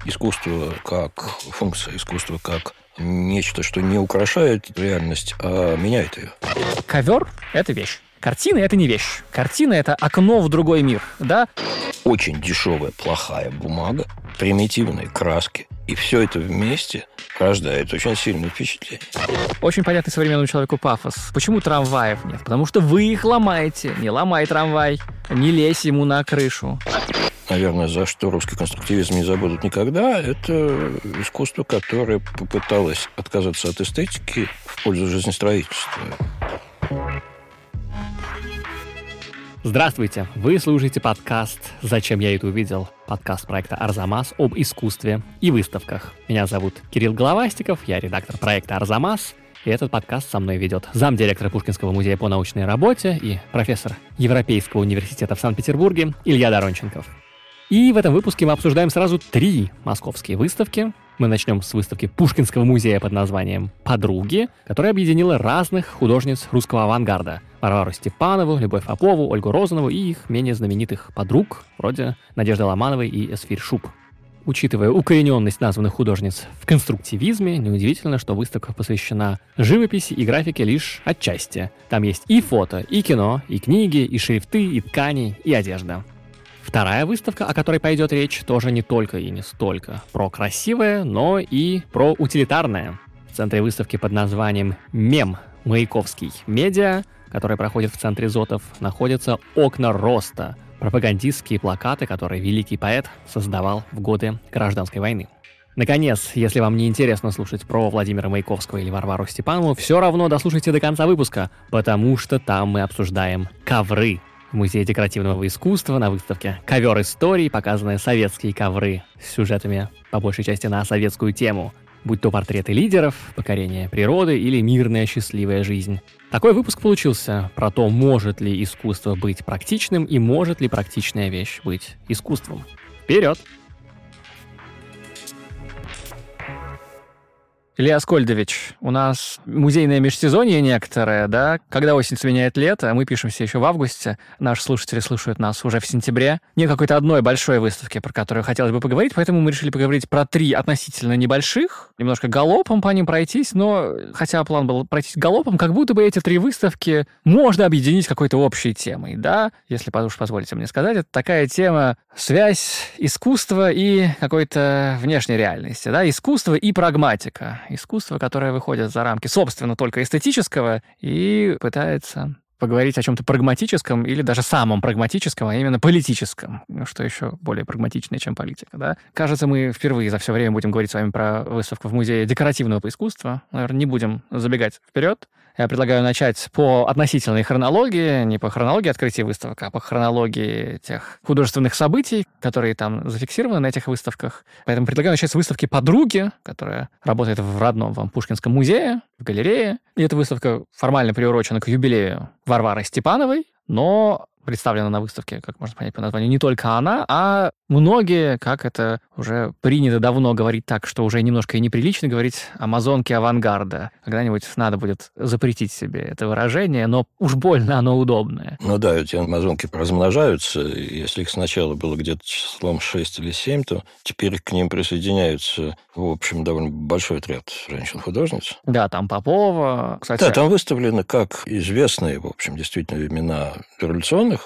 искусство как функция, искусство как нечто, что не украшает реальность, а меняет ее. Ковер – это вещь. Картина – это не вещь. Картина – это окно в другой мир, да? Очень дешевая, плохая бумага, примитивные краски. И все это вместе рождает очень сильное впечатление. Очень понятный современному человеку пафос. Почему трамваев нет? Потому что вы их ломаете. Не ломай трамвай, не лезь ему на крышу. Наверное, за что русский конструктивизм не забудут никогда, это искусство, которое попыталось отказаться от эстетики в пользу жизнестроительства. Здравствуйте! Вы слушаете подкаст «Зачем я это увидел?» Подкаст проекта «Арзамас» об искусстве и выставках. Меня зовут Кирилл Головастиков, я редактор проекта «Арзамас», и этот подкаст со мной ведет замдиректора Пушкинского музея по научной работе и профессор Европейского университета в Санкт-Петербурге Илья Доронченков. И в этом выпуске мы обсуждаем сразу 3 московские выставки. Мы начнем с выставки Пушкинского музея под названием «Подруги», которая объединила разных художниц русского авангарда. Варвару Степанову, Любовь Попову, Ольгу Розанову и их менее знаменитых подруг, вроде Надежды Ломановой и Эсфирь Шуб. Учитывая укорененность названных художниц в конструктивизме, неудивительно, что выставка посвящена живописи и графике лишь отчасти. Там есть и фото, и кино, и книги, и шрифты, и ткани, и одежда. Вторая выставка, о которой пойдет речь, тоже не только и не столько про красивое, но и про утилитарное. В центре выставки под названием «Мем. Маяковский. Медиа», которая проходит в центре Зотов, находятся «Окна роста», пропагандистские плакаты, которые великий поэт создавал в годы Гражданской войны. Наконец, если вам не интересно слушать про Владимира Маяковского или Варвару Степанову, все равно дослушайте до конца выпуска, потому что там мы обсуждаем ковры. В Музее декоративного искусства на выставке «Ковер истории» показаны советские ковры с сюжетами, по большей части, на советскую тему, будь то портреты лидеров, покорение природы или мирная счастливая жизнь. Такой выпуск получился про то, может ли искусство быть практичным и может ли практичная вещь быть искусством. Вперед! Илья Аскольдович, у нас музейное межсезонье некоторое, да? Когда осень сменяет лето, а мы пишемся еще в августе, наши слушатели слушают нас уже в сентябре. Нет какой-то одной большой выставки, про которую хотелось бы поговорить, поэтому мы решили поговорить про 3 относительно небольших, немножко галопом по ним пройтись, но хотя план был пройтись галопом, как будто бы эти 3 выставки можно объединить какой-то общей темой, да? Если уж позволите мне сказать, это такая тема связь искусства и какой-то внешней реальности, да? Искусство и прагматика. Искусство, которое выходит за рамки, собственно, только эстетического и пытается поговорить о чем-то прагматическом или даже самом прагматическом, а именно политическом, что еще более прагматичное, чем политика, да? Кажется, мы впервые за все время будем говорить с вами про выставку в Музее декоративного искусства. Наверное, не будем забегать вперед. Я предлагаю начать по относительной хронологии, не по хронологии открытия выставок, а по хронологии тех художественных событий, которые там зафиксированы на этих выставках. Поэтому предлагаю начать с выставки «Подруги», которая работает в родном вам Пушкинском музее, в галерее. И эта выставка формально приурочена к юбилею Варвары Степановой, но представлена на выставке, как можно понять по названию, не только она, а многие, как это уже принято давно говорить так, что уже немножко и неприлично говорить амазонки авангарда. Когда-нибудь надо будет запретить себе это выражение, но уж больно оно удобное. Ну да, эти амазонки размножаются. Если их сначала было где-то числом 6 или 7, то теперь к ним присоединяются, в общем, довольно большой отряд женщин-художниц. Да, там Попова, кстати. Да, там выставлены как известные, в общем, действительно имена революционных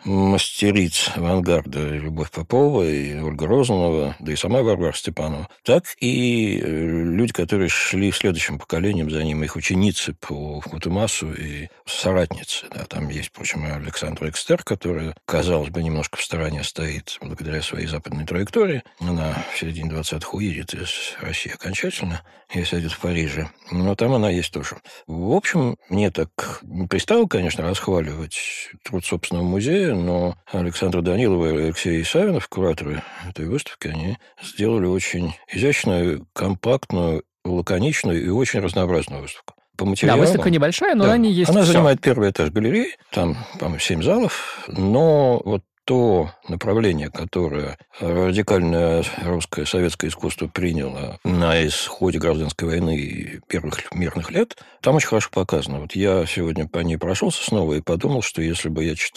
мастериц авангарда Любовь Попова и Ольга Розанова, да и сама Варвара Степанова, так и люди, которые шли следующим поколением за ним, их ученицы по фотомассу и соратницы. Да, там есть, впрочем, Александра Экстер, которая, казалось бы, немножко в стороне стоит благодаря своей западной траектории. Она в середине 20-х уедет из России окончательно и сядет в Париже. Но там она есть тоже. В общем, мне так не пристало, конечно, расхваливать труд собственного музея, но Александра Данилова и Алексей Савинов, кураторы этой выставки, они сделали очень изящную, компактную, лаконичную и очень разнообразную выставку. По материалам, да, выставка небольшая, но да, на ней есть она все. занимает первый этаж галереи, там, по-моему, 7 залов, но вот то направление, которое радикальное русское советское искусство приняло на исходе гражданской войны и первых мирных лет, там очень хорошо показано. Вот я сегодня по ней прошелся снова и подумал, что если бы я читал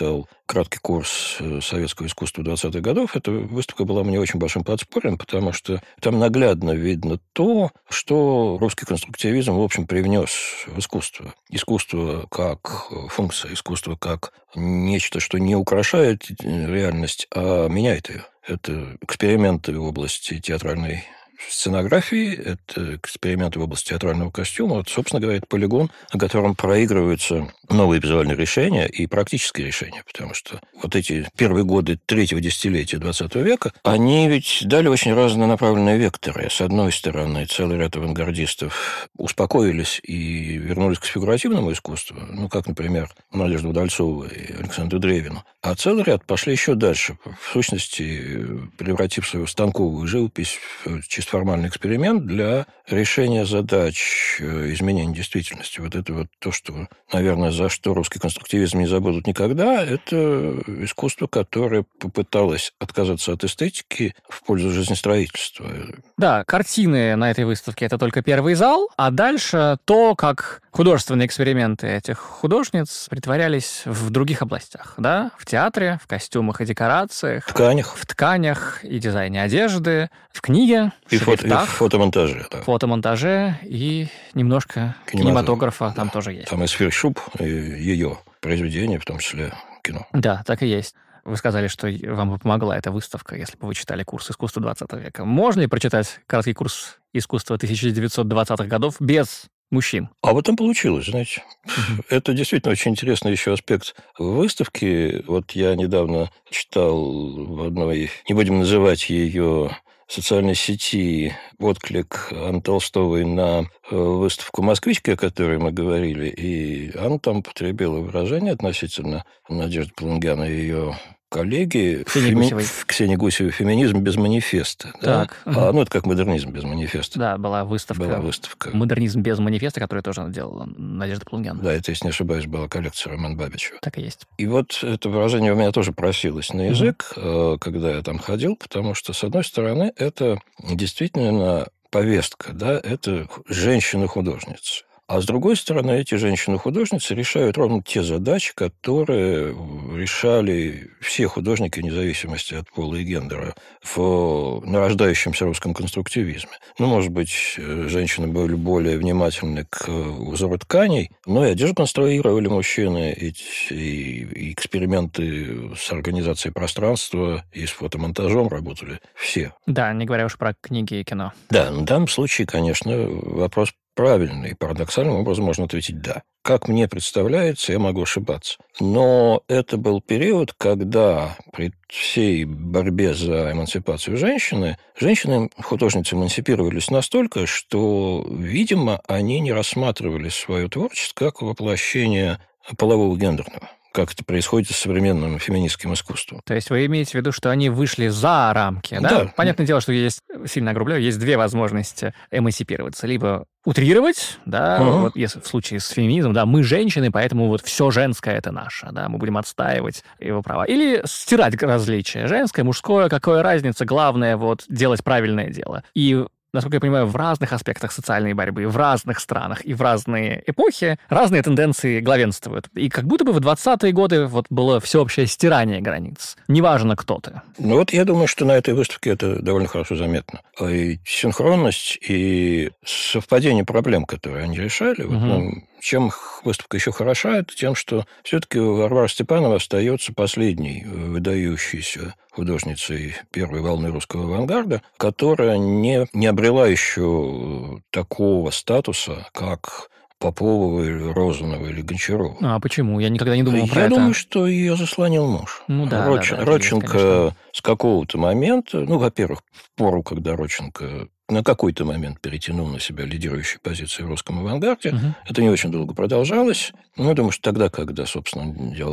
краткий курс советского искусства 20-х годов, эта выставка была мне очень большим подспорьем, потому что там наглядно видно то, что русский конструктивизм, в общем, привнес в искусство. Искусство как функция, искусство как нечто, что не украшает реальность, а меняет ее. Это эксперименты в области театральной сценографии, это эксперименты в области театрального костюма. Вот, собственно говоря, это полигон, на котором проигрываются новые визуальные решения и практические решения, потому что вот эти первые годы третьего десятилетия 20 века, они ведь дали очень разнонаправленные векторы. С одной стороны, целый ряд авангардистов успокоились и вернулись к фигуративному искусству, ну, как, например, Надежда Удальцова и Александр Древин. А целый ряд пошли еще дальше, в сущности, превратив свою станковую живопись в чисто формальный эксперимент для решения задач изменения действительности. Вот это вот то, что, наверное, за что русский конструктивизм не забудут никогда, это искусство, которое попыталось отказаться от эстетики в пользу жизнестроительства. Да, картины на этой выставке — это только первый зал, а дальше то, как художественные эксперименты этих художниц притворялись в других областях, да? В театре, в костюмах и декорациях. В тканях и дизайне одежды, в книге, и в фотомонтаже. Да. Фотомонтаже и немножко кинематографа там тоже есть. Там и Сверчшуб, и ее произведения, в том числе кино. Да, так и есть. Вы сказали, что вам бы помогла эта выставка, если бы вы читали курс искусства 20 века. Можно ли прочитать краткий курс искусства 1920-х годов без мужчин? А вот там получилось, знаете. Это действительно очень интересный еще аспект выставки. Вот я недавно читал в одной, не будем называть ее, социальной сети отклик Анны Толстовой на выставку «Москвички», о которой мы говорили, и Анна там потребила выражение относительно Надежды Полунгян и ее коллеги Ксении Гусевой «Феминизм без манифеста». Так. Да? Ну, это как модернизм без манифеста. Да, была выставка. «Модернизм без манифеста», которую тоже делала Надежда Полунгян. Да, это, если не ошибаюсь, была коллекция Романа Бабичева. Так и есть. И вот это выражение у меня тоже просилось на язык, когда я там ходил, потому что, с одной стороны, это действительно повестка, да, это женщины-художницы. А с другой стороны, эти женщины-художницы решают ровно те задачи, которые решали все художники, вне зависимости от пола и гендера, в нарождающемся русском конструктивизме. Ну, может быть, женщины были более внимательны к узору тканей, но и одежду конструировали мужчины, и эксперименты с организацией пространства и с фотомонтажом работали все. Да, не говоря уж про книги и кино. Да, в данном случае, конечно, вопрос правильный, и парадоксальным образом можно ответить «да». Как мне представляется, я могу ошибаться. Но это был период, когда при всей борьбе за эмансипацию женщины-художницы эмансипировались настолько, что, видимо, они не рассматривали свое творчество как воплощение полового гендерного, как это происходит с современным феминистским искусством. То есть вы имеете в виду, что они вышли за рамки, да? Да. Понятное дело, что есть, сильно огрубляю, есть две возможности эмансипироваться. Либо утрировать, да, вот если в случае с феминизмом, да, мы женщины, поэтому вот все женское это наше, да, мы будем отстаивать его права. Или стирать различия. Женское, мужское, какая разница, главное вот делать правильное дело. И насколько я понимаю, в разных аспектах социальной борьбы, в разных странах и в разные эпохи разные тенденции главенствуют. И как будто бы в 20-е годы вот было всеобщее стирание границ. Неважно, кто ты. Ну вот я думаю, что на этой выставке это довольно хорошо заметно. И синхронность, и совпадение проблем, которые они решали. Вот, чем выставка еще хороша, это тем, что все-таки Варвара Степанова остается последней выдающейся художницей первой волны русского авангарда, которая не обрела еще такого статуса, как Попова, или Розанова, или Гончарова. А почему? Я никогда не думал про это. Я думаю, что ее заслонил муж. Ну да, Родченко с какого-то момента, ну, во-первых, в пору, когда Родченко на какой-то момент перетянул на себя лидирующие позиции в русском авангарде. Это не очень долго продолжалось. Но я думаю, что тогда, когда, собственно,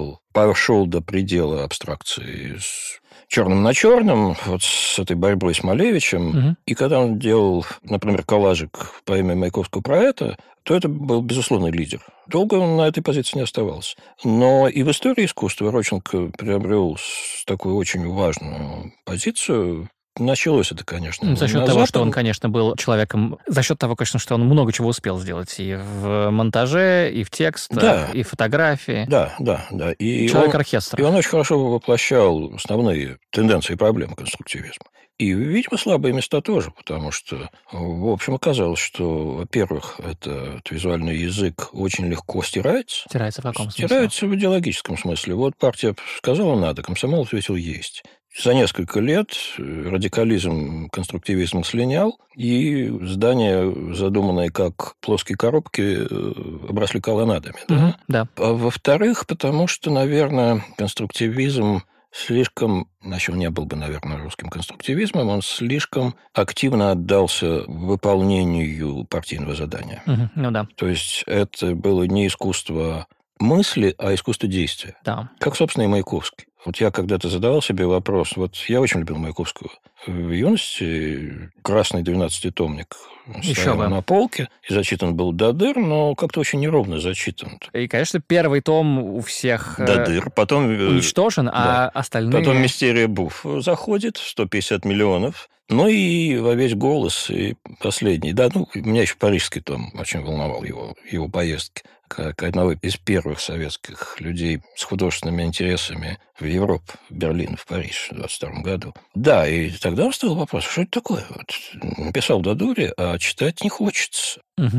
пошел до предела абстракции с черным на черном, вот с этой борьбой с Малевичем, и когда он делал, например, коллажик по имени Маяковского про это, то это был безусловный лидер. Долго он на этой позиции не оставался. Но и в истории искусства Родченко приобрел такую очень важную позицию, началось это, конечно, За счет того, что он, конечно, был человеком... За счет того, конечно, что он много чего успел сделать и в монтаже, и в текстах, и в фотографии. Да. И Человек-оркестр. И он очень хорошо воплощал основные тенденции и проблемы конструктивизма. И, видимо, слабые места тоже, потому что, в общем, оказалось, что, во-первых, этот визуальный язык очень легко стирается. Стирается в каком смысле? Стирается в идеологическом смысле. Вот партия сказала «надо», комсомол ответил «есть». За несколько лет радикализм, конструктивизм слинял, и здания, задуманные как плоские коробки, обросли колоннадами. Да? Да. А во-вторых, потому что, наверное, конструктивизм слишком, иначе он не был бы, наверное, русским конструктивизмом, он слишком активно отдался выполнению партийного задания. Ну да. То есть это было не искусство мысли, а искусство действия. Да. Как, собственно, и Маяковский. Вот я когда-то задавал себе вопрос, вот я очень любил Маяковского. В юности красный 12-томник стоял на полке, и зачитан был до дыр, но как-то очень неровно зачитан. И, конечно, первый том у всех до дыр, потом уничтожен, а остальные... Потом «Мистерия Буф» заходит, 150 миллионов. Ну и «Во весь голос», и последний. Да, меня еще парижский том очень волновал его поездки. Как одного из первых советских людей с художественными интересами в Европу, в Берлин, в Париж в 1922 году. Да, и тогда встал вопрос, что это такое? Вот, написал до дури, а читать не хочется.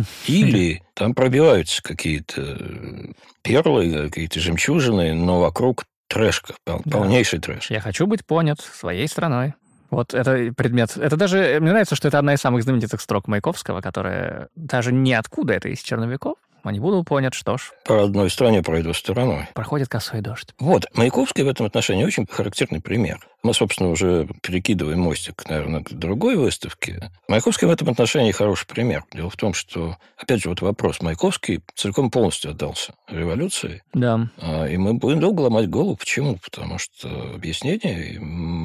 Или там пробиваются какие-то перлы, какие-то жемчужины, но вокруг трэшка, полнейший трэш. Я хочу быть понят своей страной. Вот это предмет. Это даже... Мне нравится, что это одна из самых знаменитых строк Маяковского, которая даже ниоткуда, это из черновиков. Не буду понят, что ж. По одной стране пройду стороной. Проходит косой дождь. Вот. Маяковский в этом отношении очень характерный пример. Мы, собственно, уже перекидываем мостик, наверное, к другой выставке. Маяковский в этом отношении хороший пример. Дело в том, что, опять же, вот вопрос. Маяковский целиком полностью отдался революции. Да. И мы будем долго ломать голову. Почему? Потому что объяснений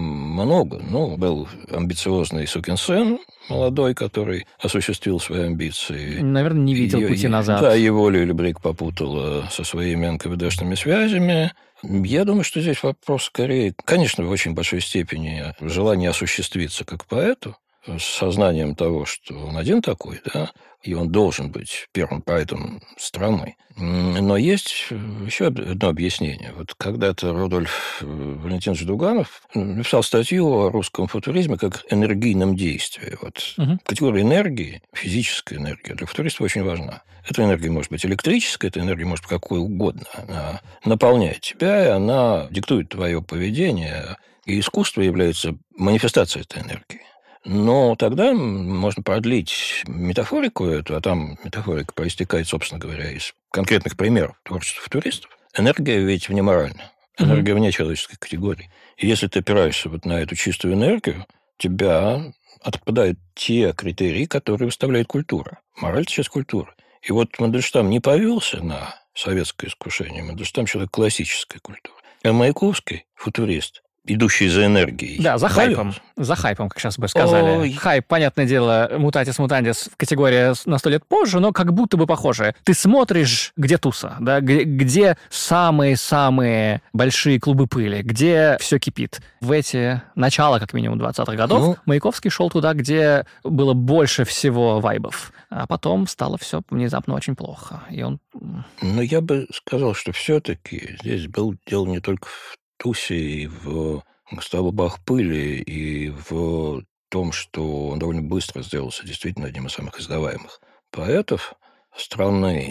много. Был амбициозный сукин сын, молодой, который осуществил свои амбиции. Наверное, не видел пути назад. Да, его Люльбрик попутала со своими НКВДшными связями. Я думаю, что здесь вопрос скорее, конечно, в очень большой степени желание осуществиться как поэту, с сознанием того, что он один такой, да, и он должен быть первым поэтом страны. Но есть еще одно объяснение. Вот когда-то Рудольф Валентинович Дуганов написал статью о русском футуризме как энергийном действии. Вот категория энергии, физическая энергия, для футуристов очень важна. Эта энергия может быть электрическая, эта энергия может быть какой угодно. Она наполняет тебя, и она диктует твое поведение. И искусство является манифестацией этой энергии. Но тогда можно продлить метафорику эту, а там метафорика проистекает, собственно говоря, из конкретных примеров творчества футуристов. Энергия ведь внеморальна. Энергия вне человеческой категории. И если ты опираешься вот на эту чистую энергию, у тебя отпадают те критерии, которые выставляет культура. Мораль – это часть культуры. И вот Мандельштам не повелся на советское искушение. Мандельштам – человек классической культуры. А Маяковский – футурист, идущий за энергией. Да, за хайпом. За хайпом, как сейчас бы сказали. Ой. Хайп, понятное дело, мутатис мутандис, категория на 100 лет позже, но как будто бы похожая. Ты смотришь, где туса, да, где самые-самые большие клубы пыли, где все кипит. В эти начала, как минимум, 20-х годов Маяковский шел туда, где было больше всего вайбов. А потом стало все внезапно очень плохо. И он... Но я бы сказал, что все-таки здесь было дело не только в тусе и в столбах пыли, и в том, что он довольно быстро сделался действительно одним из самых издаваемых поэтов страны,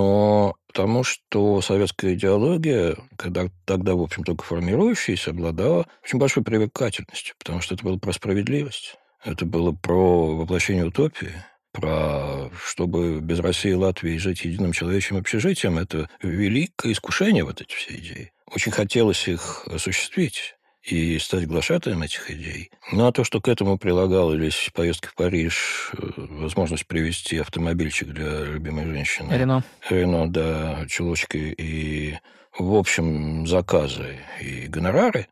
но потому что советская идеология, тогда, в общем, только формирующаяся, обладала очень большой привлекательностью, потому что это было про справедливость, это было про воплощение утопии, про чтобы без России и Латвии жить единым человеческим общежитием. Это великое искушение, вот эти все идеи. Очень хотелось их осуществить и стать глашатаем этих идей. Ну, а то, что к этому прилагались поездки в Париж, возможность привезти автомобильчик для любимой женщины. Рено, да, чулочки и, в общем, заказы и гонорары,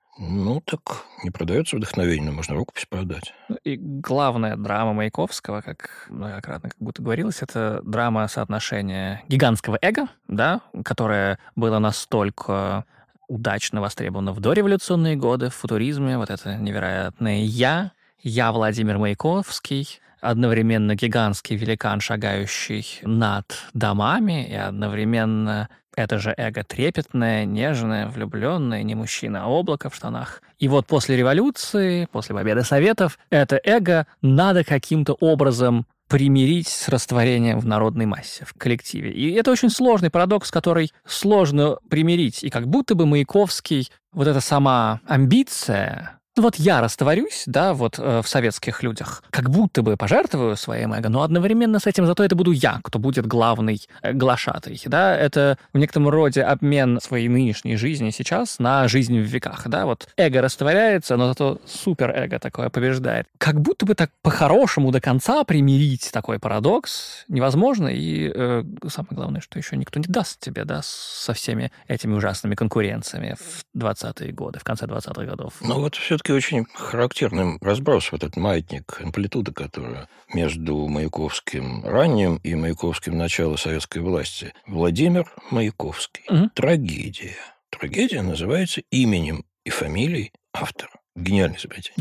так не продается вдохновение, но можно рукопись продать. И главная драма Маяковского, как многократно как будто говорилось, это драма соотношения гигантского эго, да, которое было настолько удачно востребовано в дореволюционные годы, в футуризме, вот это невероятное «я», я Владимир Маяковский, одновременно гигантский великан, шагающий над домами, и одновременно это же эго трепетное, нежное, влюбленное, не мужчина, а облако в штанах. И вот после революции, после победы Советов, это эго надо каким-то образом примирить с растворением в народной массе, в коллективе. И это очень сложный парадокс, который сложно примирить. И как будто бы Маяковский, вот эта сама амбиция... Вот я растворюсь, да, вот в советских людях, как будто бы пожертвую своим эго, но одновременно с этим зато это буду я, кто будет главный глашатай, да, это в некотором роде обмен своей нынешней жизни сейчас на жизнь в веках, да, вот эго растворяется, но зато суперэго такое побеждает. Как будто бы так по-хорошему до конца примирить такой парадокс невозможно, и самое главное, что еще никто не даст тебе, да, со всеми этими ужасными конкуренциями в 20-е годы, в конце 20-х годов. Ну вот все-таки очень характерным разброс, вот этот маятник, амплитуда, которая между Маяковским ранним и Маяковским начала советской власти. Владимир Маяковский. Трагедия. Трагедия называется именем и фамилией автора. Гениальное изобретение.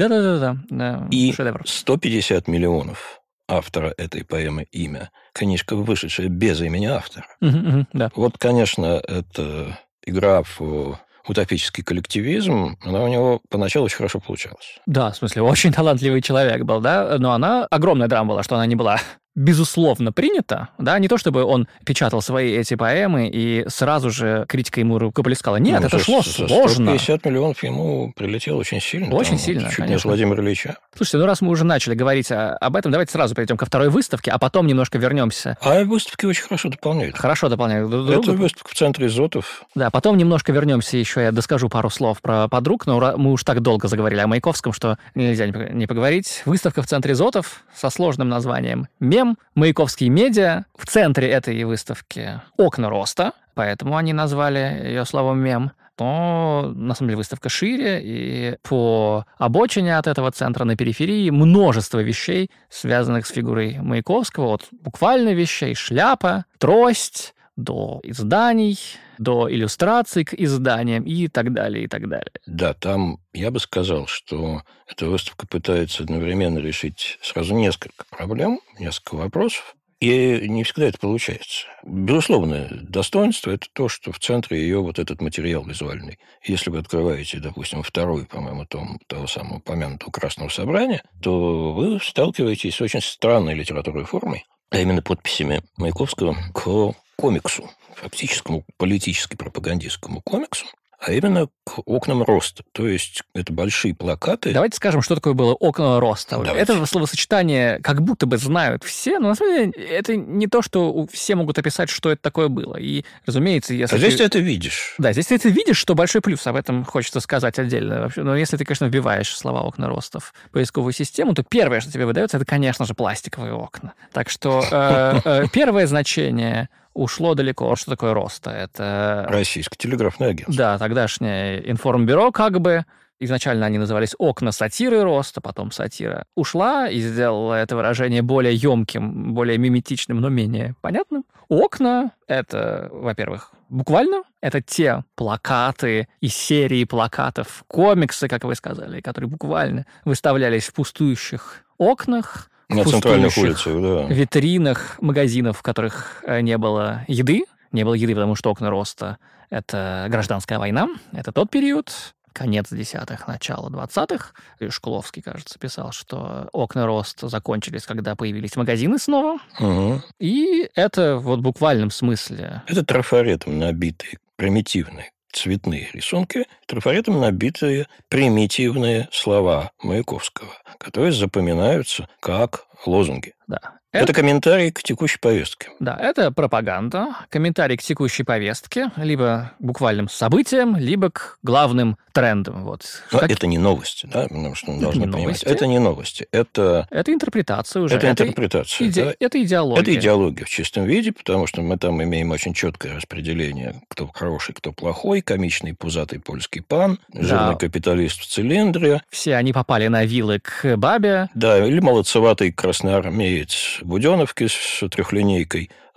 Да. И шедевр. 150 миллионов автора этой поэмы имя. Книжка, вышедшая без имени автора. Да. Вот, конечно, это игра в утопический коллективизм, она у него поначалу очень хорошо получалась. Да, в смысле, очень талантливый человек был, да, но она огромная драма была, что она не была безусловно принята, да, не то чтобы он печатал свои эти поэмы и сразу же критика ему рукоплескала. Нет, это шло сложно. 150 миллионов ему прилетело очень сильно. Очень сильно, чуть конечно. не с Владимира Ильича. Слушайте, ну раз мы уже начали говорить об этом, давайте сразу перейдем ко второй выставке, а потом немножко вернемся. А выставки очень хорошо дополняют. Хорошо дополняют друг друга. Это выставка в центре Изотов. Да, потом немножко вернемся еще, я доскажу пару слов про подруг, но мы уж так долго заговорили о Маяковском, что нельзя не поговорить. Выставка в центре Изотов со сложным названием «Мем», Маяковский медиа. В центре этой выставки окна роста, поэтому они назвали ее словом «мем». Но, на самом деле, выставка шире, и по обочине от этого центра на периферии множество вещей, связанных с фигурой Маяковского, от буквально вещей: шляпа, трость, до изданий, до иллюстраций к изданиям и так далее, и так далее. Да, там я бы сказал, что эта выставка пытается одновременно решить сразу несколько проблем, несколько вопросов, и не всегда это получается. Безусловное достоинство – это то, что в центре ее вот этот материал визуальный. Если вы открываете, допустим, второй, по-моему, том того самого упомянутого «Красного собрания», то вы сталкиваетесь с очень странной литературной формой, а именно подписями Маяковского к комиксу, фактическому политически-пропагандистскому комиксу, а именно к окнам роста. То есть это большие плакаты. Давайте скажем, что такое было окна роста. Давайте. Это словосочетание как будто бы знают все, но на самом деле это не то, что все могут описать, что это такое было. И, разумеется, если... А здесь ты это видишь. Да, здесь ты это видишь, что большой плюс. Об этом хочется сказать отдельно. Вообще, но если ты, конечно, вбиваешь слова «окна роста» в поисковую систему, то первое, что тебе выдается, это, конечно же, пластиковые окна. Так что первое значение ушло далеко. Что такое роста? Это... Российское телеграфное агентство. Да, тогдашнее информбюро как бы. Изначально они назывались «Окна сатиры роста», потом сатира ушла и сделала это выражение более емким, более миметичным, но менее понятным. Окна — это, во-первых, буквально, это те плакаты и серии плакатов, комиксы, как вы сказали, которые буквально выставлялись в пустующих окнах, на центральных улицах, да. витринах магазинов, в которых не было еды. Не было еды, потому что окна роста — это гражданская война, это тот период, конец 10-х, начало 20-х. Шкловский, кажется, писал, что окна роста закончились, когда появились магазины снова. Угу. И это вот в буквальном смысле... Это трафаретом набитые примитивные цветные рисунки, трафаретом набитые примитивные слова Маяковского, которые запоминаются как лозунги. Да. Это комментарий к текущей повестке. Да, это пропаганда, комментарий к текущей повестке, либо к буквальным событиям, либо к главным трендам. Вот. Но это не новости, да? Потому что мы должны понимать. Новости. Это не новости. Это интерпретация уже. Это интерпретация. Это идеология. Это идеология в чистом виде, потому что мы там имеем очень четкое распределение, кто хороший, кто плохой, комичный пузатый польский пан, жирный капиталист в цилиндре. Все они попали на вилы к бабе. Да, или молодцеватый красноармеец Буденовки с трехлинейкой,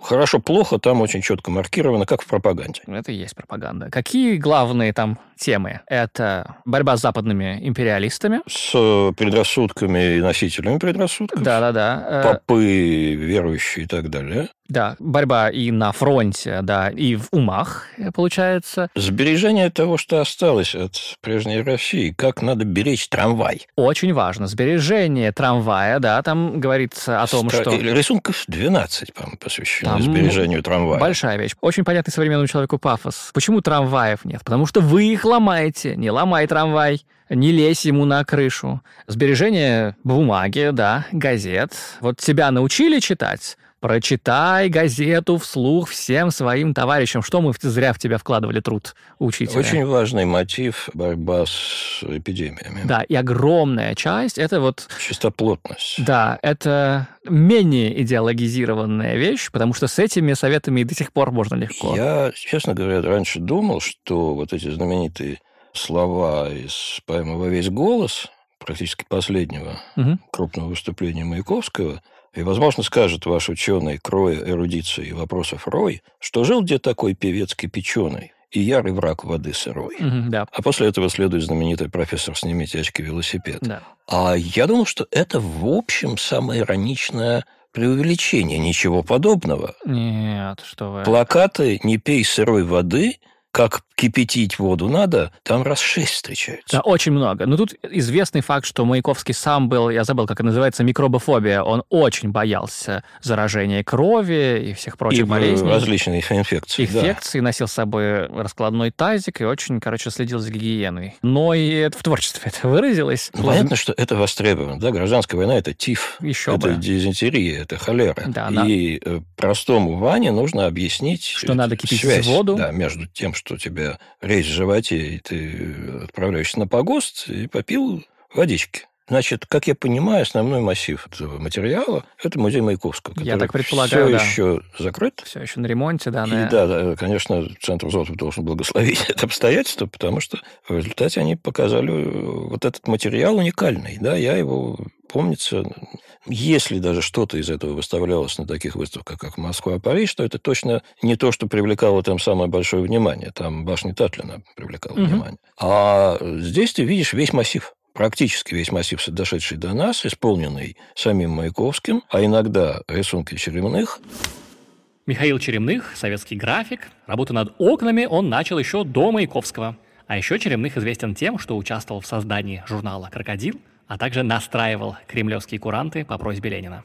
Хорошо-плохо там очень четко маркировано, как в пропаганде. Это и есть пропаганда. Какие главные там темы? Это борьба с западными империалистами. С предрассудками и носителями предрассудков. Да-да-да. Попы, верующие и так далее. Да, борьба и на фронте, да, и в умах, получается. Сбережение того, что осталось от прежней России. Как надо беречь трамвай. Очень важно. Сбережение трамвая, да, там говорится о том, что... Рисунков 12, по-моему, посвящено сбережению трамвая. Большая вещь. Очень понятный современному человеку пафос. Почему трамваев нет? Потому что вы их ломаете. Не ломай трамвай. Не лезь ему на крышу. Сбережение бумаги, да, газет. Вот тебя научили читать? Прочитай газету вслух всем своим товарищам. Что мы зря в тебя вкладывали труд учителя? Очень важный мотив – борьба с эпидемиями. Да, и огромная часть – это вот... Чистоплотность. Да, это менее идеологизированная вещь, потому что с этими советами и до сих пор можно легко. Я, честно говоря, раньше думал, что вот эти знаменитые слова из поэмы «Во весь голос», практически последнего крупного выступления Маяковского, и, возможно, скажет ваш ученый, кроя эрудиции и вопросов рой, что жил где такой певец кипяченый и ярый враг воды сырой. Да. А после этого следует знаменитый «Профессор, снимите очки, велосипед». Да. А я думал, что это, в общем, самое ироничное преувеличение. Ничего подобного. Нет, что вы... Плакаты «Не пей сырой воды», как кипятить воду надо, там раз 6 встречаются. Да, очень много. Но тут известный факт, что Маяковский сам был, я забыл, как это называется, микробофобия. Он очень боялся заражения крови и всех прочих болезней. И различных инфекций. Инфекции, да. Носил с собой раскладной тазик и очень, следил за гигиеной. Но и в творчестве это выразилось. Понятно, что это востребовано. Да? Гражданская война – это тиф, Еще это бы. Дизентерия, это холера. Да, и простому Ване нужно объяснить, что надо кипятить связь, воду. Да, между тем, что у тебя резь в животе, и ты отправляешься на погост и попил водички. Значит, как я понимаю, основной массив этого материала – это музей Маяковского, который я так предполагаю, все еще закрыт. Все еще на ремонте, да. И да, конечно, Центр Зотов должен благословить это обстоятельство, потому что в результате они показали вот этот материал уникальный. Да, я его, помнится, если даже что-то из этого выставлялось на таких выставках, как Москва, Париж, то это точно не то, что привлекало там самое большое внимание. Там башня Татлина привлекала внимание. А здесь ты видишь весь массив. Практически весь массив, дошедший до нас, исполненный самим Маяковским, а иногда рисунки Черемных. Михаил Черемных, советский график. Работу над окнами он начал еще до Маяковского. А еще Черемных известен тем, что участвовал в создании журнала «Крокодил», а также настраивал кремлевские куранты по просьбе Ленина.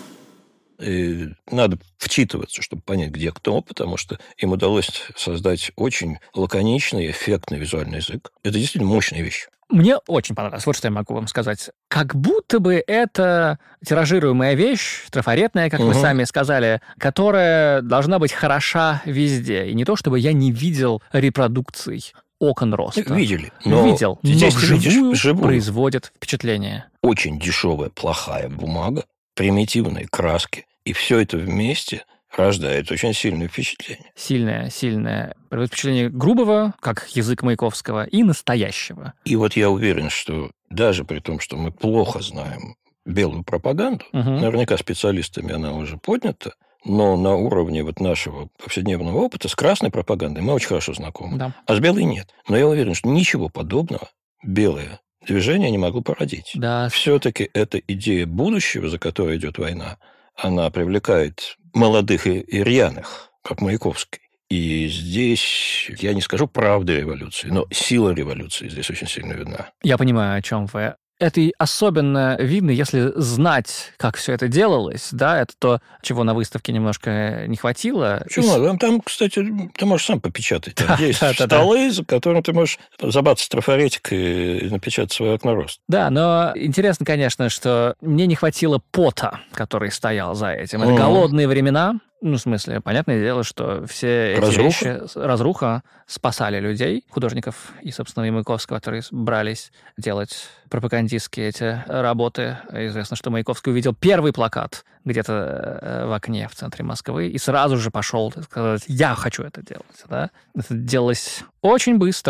И надо вчитываться, чтобы понять, где кто, потому что им удалось создать очень лаконичный, эффектный визуальный язык. Это действительно мощная вещь. Мне очень понравилось. Вот что я могу вам сказать. Как будто бы это тиражируемая вещь, трафаретная, как вы сами сказали, которая должна быть хороша везде. И не то, чтобы я не видел репродукций окон роста. Видели. Видел. Здесь но вживую производит впечатление. Очень дешевая, плохая бумага, примитивные краски. И все это вместе рождает очень сильное впечатление. Сильное. Впечатление грубого, как язык Маяковского, и настоящего. И вот я уверен, что даже при том, что мы плохо знаем белую пропаганду, наверняка специалистами она уже поднята, но на уровне вот нашего повседневного опыта с красной пропагандой мы очень хорошо знакомы. Да. А с белой нет. Но я уверен, что ничего подобного белое движение не могло породить. Да. Все-таки эта идея будущего, за которой идет война, она привлекает молодых и рьяных, как Маяковский. И здесь, я не скажу правда революции, но сила революции здесь очень сильно видна. Я понимаю, о чем вы. Это и особенно видно, если знать, как все это делалось, да, это то, чего на выставке немножко не хватило. Почему? Там, кстати, ты можешь сам попечатать. Там есть столы, за которым ты можешь забаться трафаретикой и напечатать свой окнорост. Да, но интересно, конечно, что мне не хватило пота, который стоял за этим. Это голодные времена. Ну, в смысле, понятное дело, что все эти вещи, разруха, спасали людей, художников и, собственно, и Маяковского, которые брались делать пропагандистские эти работы. Известно, что Маяковский увидел первый плакат где-то в окне в центре Москвы и сразу же пошел сказать: «Я хочу это делать». Да? Это делалось очень быстро,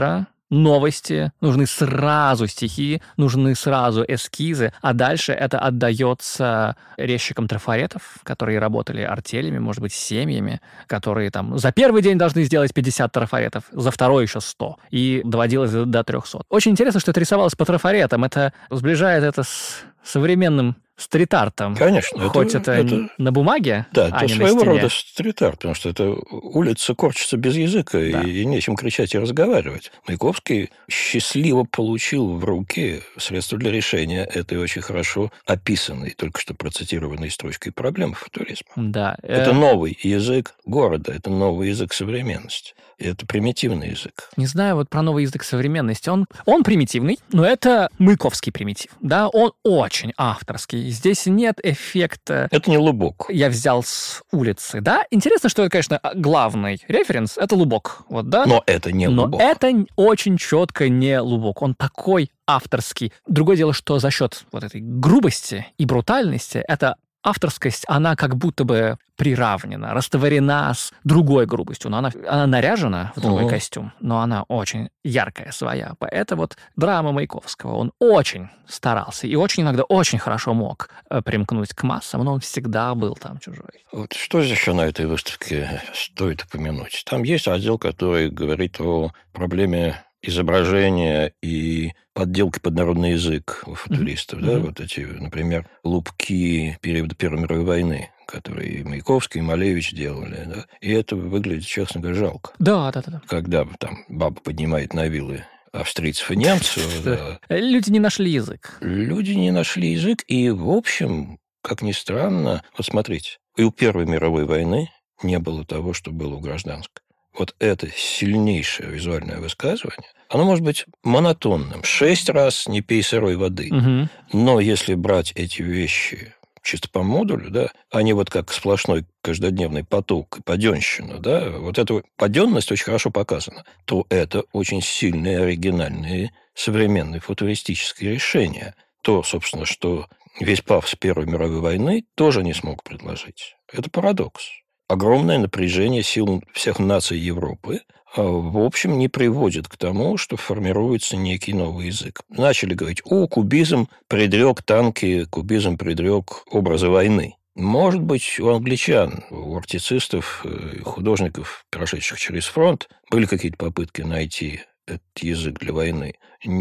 новости, нужны сразу стихи, нужны сразу эскизы, а дальше это отдается резчикам трафаретов, которые работали артелями, может быть, семьями, которые там за первый день должны сделать 50 трафаретов, за второй еще 100, и доводилось до 300. Очень интересно, что это рисовалось по трафаретам, это сближает это с современным стрит-артом. Конечно. Хоть это на бумаге, да, а это не своего на стене. рода стрит-арт, потому что это улица корчится без языка, да. и нечем кричать и разговаривать. Маяковский счастливо получил в руки средства для решения этой очень хорошо описанной, только что процитированной строчкой проблемы футуризма. Да. Это новый язык города, это новый язык современности. И это примитивный язык. Не знаю вот про новый язык современности. Он примитивный, но это маяковский примитив. Да, он очень авторский. Здесь нет эффекта... Это не Лубок. Я взял с улицы, да. Интересно, что, конечно, главный референс — это Лубок. Вот, да? Но это не Лубок. Но это очень четко не Лубок. Он такой авторский. Другое дело, что за счет вот этой грубости и брутальности эта авторскость, она как будто бы приравнена, растворена с другой грубостью. Но она наряжена в другой костюм, но она очень яркая своя. Поэтому вот драма Маяковского, он очень старался и очень иногда очень хорошо мог примкнуть к массам, но он всегда был там чужой. Вот что еще на этой выставке стоит упомянуть? Там есть отдел, который говорит о проблеме изображения и подделки под народный язык у футуристов. Да? Вот эти, например, лубки периода Первой мировой войны, которые и Маяковский, и Малевич делали. Да? И это выглядит, честно говоря, жалко. Да. Когда там баба поднимает на вилы австрийцев и немцев. Да. Люди не нашли язык. Люди не нашли язык, и, в общем, как ни странно, вот смотрите, и у Первой мировой войны не было того, что было у гражданской. Вот это сильнейшее визуальное высказывание, оно может быть монотонным. 6 раз не пей сырой воды. Но если брать эти вещи чисто по модулю, да, они вот как сплошной каждодневный поток и паденщина, да, вот эта паденность очень хорошо показана, то это очень сильные, оригинальные, современные футуристические решения. То, собственно, что весь пафос Первой мировой войны тоже не смог предложить. Это парадокс. Огромное напряжение сил всех наций Европы, в общем, не приводит к тому, что формируется некий новый язык. Начали говорить, кубизм предрек танки, кубизм предрек образы войны. Может быть, у англичан, у артистов, художников, прошедших через фронт, были какие-то попытки найти этот язык для войны.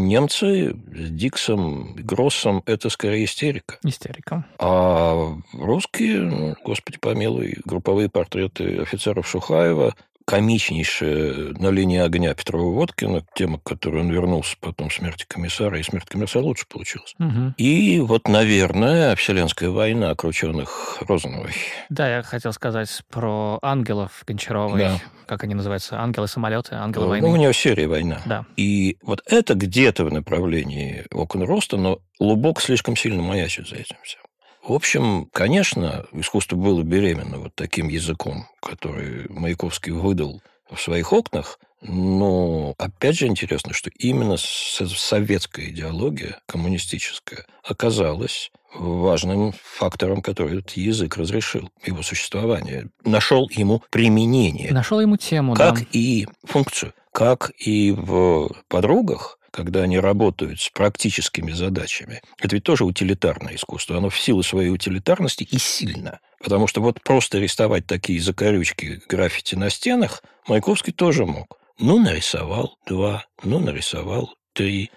Немцы с Диксом, Гроссом – это скорее истерика. Истерика. А русские, господи помилуй, групповые портреты офицеров Шухаева, комичнейшая на линии огня Петрова-Водкина, тема, к которой он вернулся потом смерти комиссара, и смерть комиссара лучше получилась. И вот, наверное, «Вселенская война» крученых Розановой. Да, я хотел сказать про ангелов Гончаровой. Да. Как они называются? Ангелы-самолеты, ангелы войны. У него серия «Война». Да. И вот это где-то в направлении «Окон роста», но Лубок слишком сильно маячит за этим всем. В общем, конечно, искусство было беременно вот таким языком, который Маяковский выдал в своих окнах, но опять же интересно, что именно советская идеология, коммунистическая, оказалась важным фактором, который этот язык разрешил, его существование, нашел ему применение. Нашел ему тему, как и функцию, как и в «Подругах», когда они работают с практическими задачами. Это ведь тоже утилитарное искусство. Оно в силу своей утилитарности и сильно. Потому что вот просто рисовать такие закорючки граффити на стенах Маяковский тоже мог. Нарисовал 2, нарисовал 3,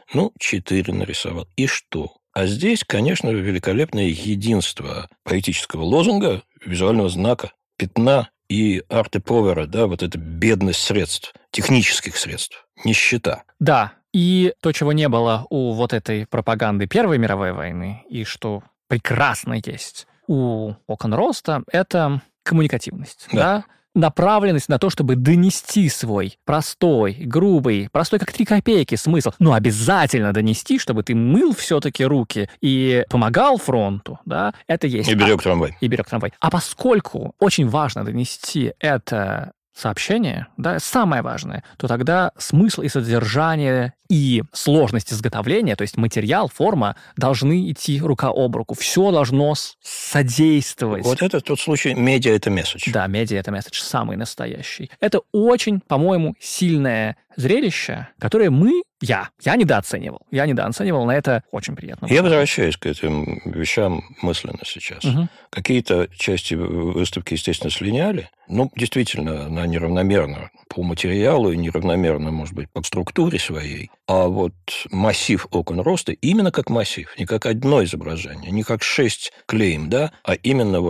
4 нарисовал. И что? А здесь, конечно, великолепное единство поэтического лозунга, визуального знака, пятна и арт-повера, да, вот эта бедность средств, технических средств, нищета. Да, и то, чего не было у вот этой пропаганды Первой мировой войны, и что прекрасно есть у «Окон роста», это коммуникативность, да? Направленность на то, чтобы донести свой простой, грубый, простой как 3 копейки смысл, но обязательно донести, чтобы ты мыл все-таки руки и помогал фронту, да, это есть. И берег трамвай. А поскольку очень важно донести это сообщение, да, самое важное, то тогда смысл и содержание и сложность изготовления, то есть материал, форма, должны идти рука об руку. Все должно содействовать. Вот это тот случай, медиа – это месседж. Да, медиа – это месседж, самый настоящий. Это очень, по-моему, сильное зрелище, которое я недооценивал. Я недооценивал, на это очень приятно. Я возвращаюсь к этим вещам мысленно сейчас. Угу. Какие-то части выставки, естественно, слиняли. Действительно, она неравномерна по материалу и неравномерна, может быть, по структуре своей. А вот массив окон роста именно как массив, не как одно изображение, не как 6 клеем, да, а именно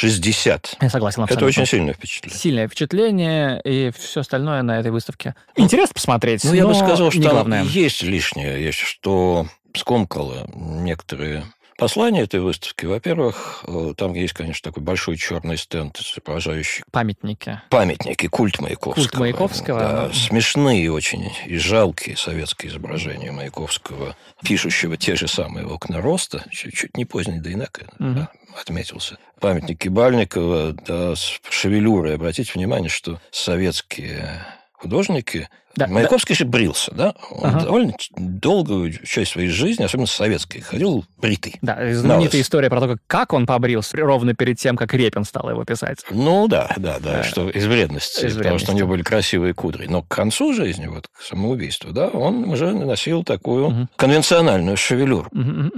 60. Я согласен, абсолютно. Это очень сильное впечатление. Сильное впечатление, и все остальное на этой выставке. Интересно посмотреть, я бы сказал, что там есть лишнее, что скомкало некоторые послания этой выставки. Во-первых, там есть, конечно, такой большой черный стенд, изображающий памятники, культ Маяковского. Да, смешные очень и жалкие советские изображения Маяковского, пишущего те же самые окна роста, чуть не поздний Дейнека, отметился. Памятник Кибальникова, да, с шевелюрой. Обратите внимание, что советские художники... Маяковский же брился, да? Он довольно долгую часть своей жизни, особенно советской, ходил бритый. Да, знаменитая история про то, как он побрился ровно перед тем, как Репин стал его писать. Да, что из вредности, потому что у него были красивые кудри. Но к концу жизни, к самоубийству, да, он уже носил такую конвенциональную шевелюру.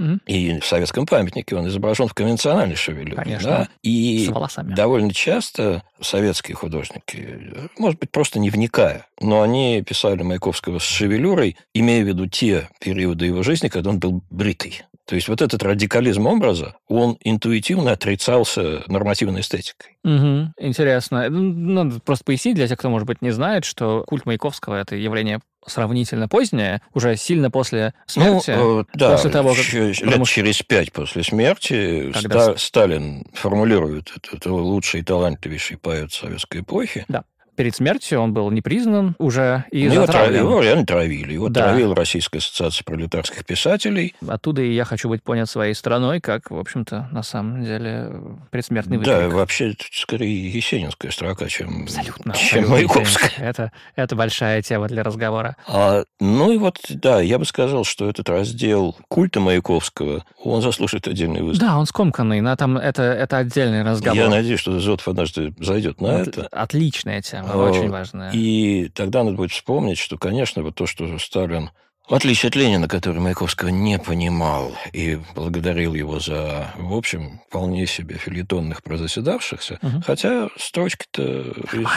И в советском памятнике он изображен в конвенциональной шевелюре. Конечно, да? И с волосами. Довольно часто советские художники, может быть, просто не вникая, но они писали Маяковского с шевелюрой, имея в виду те периоды его жизни, когда он был бритый. То есть этот радикализм образа, он интуитивно отрицался нормативной эстетикой. Угу, интересно. Надо просто пояснить для тех, кто, может быть, не знает, что культ Маяковского – это явление сравнительно позднее, уже сильно после смерти. После того, как... лет через 5 после смерти Сталин формулирует это лучший и талантливейший поэт советской эпохи. Да. Перед смертью он был не признан уже и затравлен. Его реально травили. Его травила Российская ассоциация пролетарских писателей. Оттуда и я хочу быть понят своей страной, как, в общем-то, на самом деле, предсмертный выкрик. Да, вообще, скорее, есенинская строка, чем абсолютно Маяковская. Это большая тема для разговора. Я бы сказал, что этот раздел культа Маяковского, он заслуживает отдельной выставки. Да, он скомканный, это отдельный разговор. Я надеюсь, что Зотов однажды зайдет на это. Отличная тема. Очень важная. И тогда надо будет вспомнить, что, конечно, то, что Сталин, в отличие от Ленина, который Маяковского не понимал и благодарил его за, в общем, вполне себе фельетонных прозаседавшихся, хотя строчки-то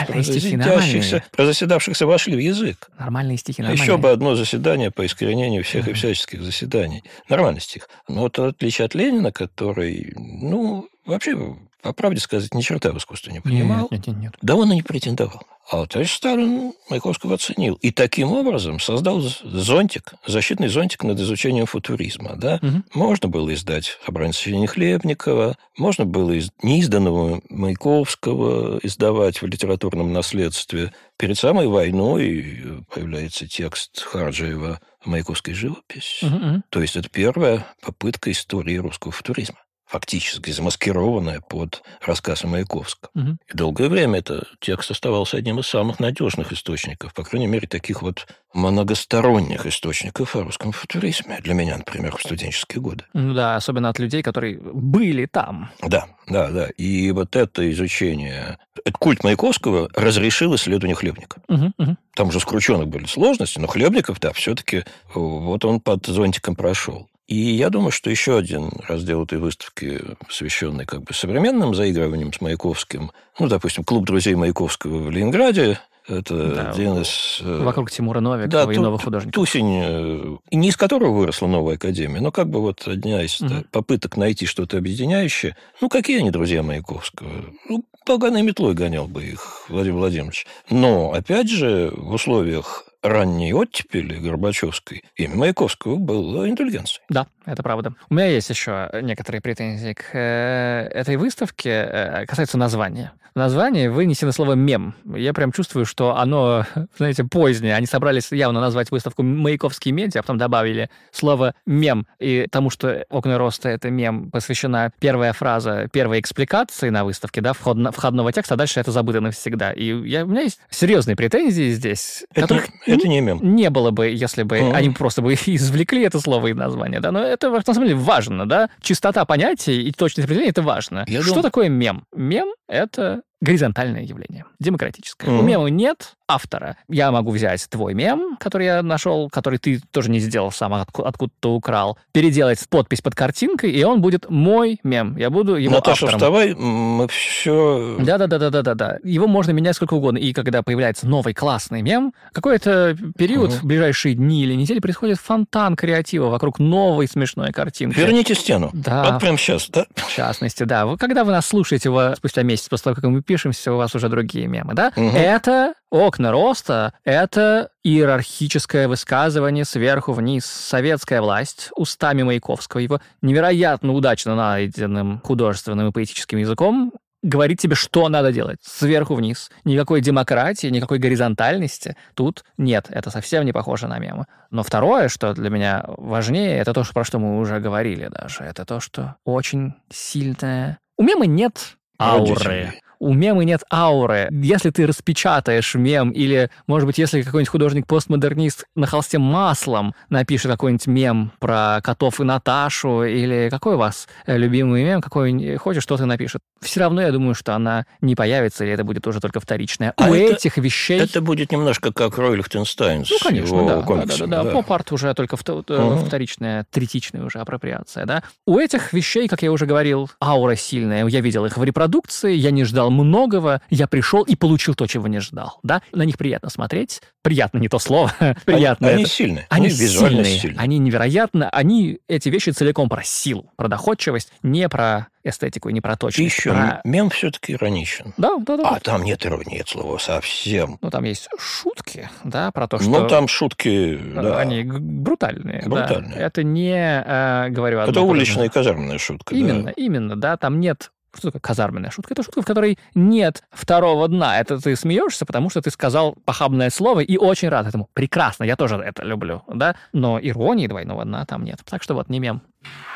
прозаседавшихся вошли в язык. Нормальные стихи, нормальные. Еще бы одно заседание по искоренению всех и всяческих заседаний. Нормальный стих. Но в отличие от Ленина, который, вообще... По правде сказать, ни черта в искусстве не понимал. Нет. Да он и не претендовал. А товарищ Сталин Маяковского оценил. И таким образом создал защитный зонтик над изучением футуризма. Да? Можно было издать обращение Хлебникова, можно было неизданного Маяковского издавать в литературном наследстве. Перед самой войной появляется текст Харджиева «Маяковская живопись». То есть это первая попытка истории русского футуризма, фактически замаскированная под рассказ о Маяковском. И долгое время этот текст оставался одним из самых надежных источников, по крайней мере, таких многосторонних источников о русском футуризме. Для меня, например, в студенческие годы. Да, особенно от людей, которые были там. Да. И это изучение... Этот культ Маяковского разрешил исследование Хлебника. Там уже с Крученых были сложности, но Хлебников, все-таки он под зонтиком прошел. И я думаю, что еще один раздел этой выставки, посвященный современным заигрываниям с Маяковским, допустим, клуб друзей Маяковского в Ленинграде, это один из... Вокруг Тимура Новикова и новых художников. Тусень, не из которого выросла новая академия, но одна из попыток найти что-то объединяющее. Какие они друзья Маяковского? Поганой метлой гонял бы их Владимир Владимирович. Но, опять же, в условиях ранней оттепели Горбачевской имя Маяковского было интеллигенцией. Да, это правда. У меня есть еще некоторые претензии к этой выставке. Касается названия. В названии вынесено слово «мем». Я прям чувствую, что оно, позднее. Они собрались явно назвать выставку «Маяковские медиа», а потом добавили слово «мем». И тому, что «Окна роста» — это мем, посвящена первая фраза первой экспликации на выставке, входного текста, а дальше это забыто навсегда. И у меня есть серьезные претензии здесь, которых это не мем. Не было бы, если бы они просто бы извлекли это слово и название. Да? Но это, на самом деле, важно. Да? Чистота понятий и точность определения — это важно. Что такое мем? Мем — это горизонтальное явление, демократическое. У мема нет автора. Я могу взять твой мем, который я нашел, который ты тоже не сделал сам, откуда-то украл, переделать подпись под картинкой, и он будет мой мем. Я буду его Наташа, автором. вставай, мы все... Да. Его можно менять сколько угодно. И когда появляется новый классный мем, какой-то период, в ближайшие дни или недели, происходит фонтан креатива вокруг новой смешной картинки. Верните стену. Да. Вот прямо сейчас, да? В частности, да. Когда вы нас слушаете спустя месяц после того, как мы пишемся, у вас уже другие мемы, да? Это окна роста, это иерархическое высказывание сверху вниз. Советская власть устами Маяковского, его невероятно удачно найденным художественным и поэтическим языком, говорит тебе, что надо делать. Сверху вниз. Никакой демократии, никакой горизонтальности тут нет. Это совсем не похоже на мемы. Но второе, что для меня важнее, это то, про что мы уже говорили даже. Это то, что очень сильное... У мема нет ауры. У мема нет ауры. Если ты распечатаешь мем, или, может быть, если какой-нибудь художник-постмодернист на холсте маслом напишет какой-нибудь мем про котов и Наташу, или какой у вас любимый мем, какой хочешь, что ты напишет, все равно я думаю, что она не появится, или это будет уже только вторичное. Этих вещей... Это будет немножко как Рой Лихтенштейн с его комиксом. Да. Поп-арт уже только вторичная, третичная уже апроприация, да. У этих вещей, как я уже говорил, аура сильная. Я видел их в репродукции, я не ждал многого, я пришел и получил то, чего не ждал, да. На них приятно смотреть. Приятно не то слово. Приятно. Они сильные. Они визуально сильные. Они невероятно. Эти вещи целиком про силу, про доходчивость, не про эстетику и не про точность. Еще мем все-таки ироничен. Да. А там нет иронии от слова совсем. Ну, там есть шутки, да, про то, что... там шутки, да. Они брутальные. Брутальные. Да. Это не, говорю... Это уличная казарменная шутка. Именно, да. Там нет... Что такое казарменная шутка? Это шутка, в которой нет второго дна. Это ты смеешься, потому что ты сказал похабное слово и очень рад этому. Прекрасно, я тоже это люблю, да? Но иронии двойного дна там нет. Так что вот, не мем.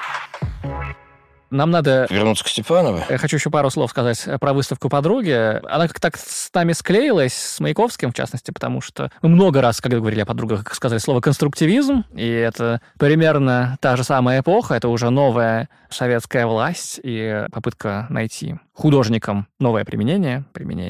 Нам надо... Вернуться к Степановой. Я хочу еще пару слов сказать про выставку подруги. Она как-то так с нами склеилась, с Маяковским, в частности, потому что мы много раз, когда говорили о подругах, сказали слово «конструктивизм», и это примерно та же самая эпоха, это уже новая советская власть и попытка найти художникам новое применение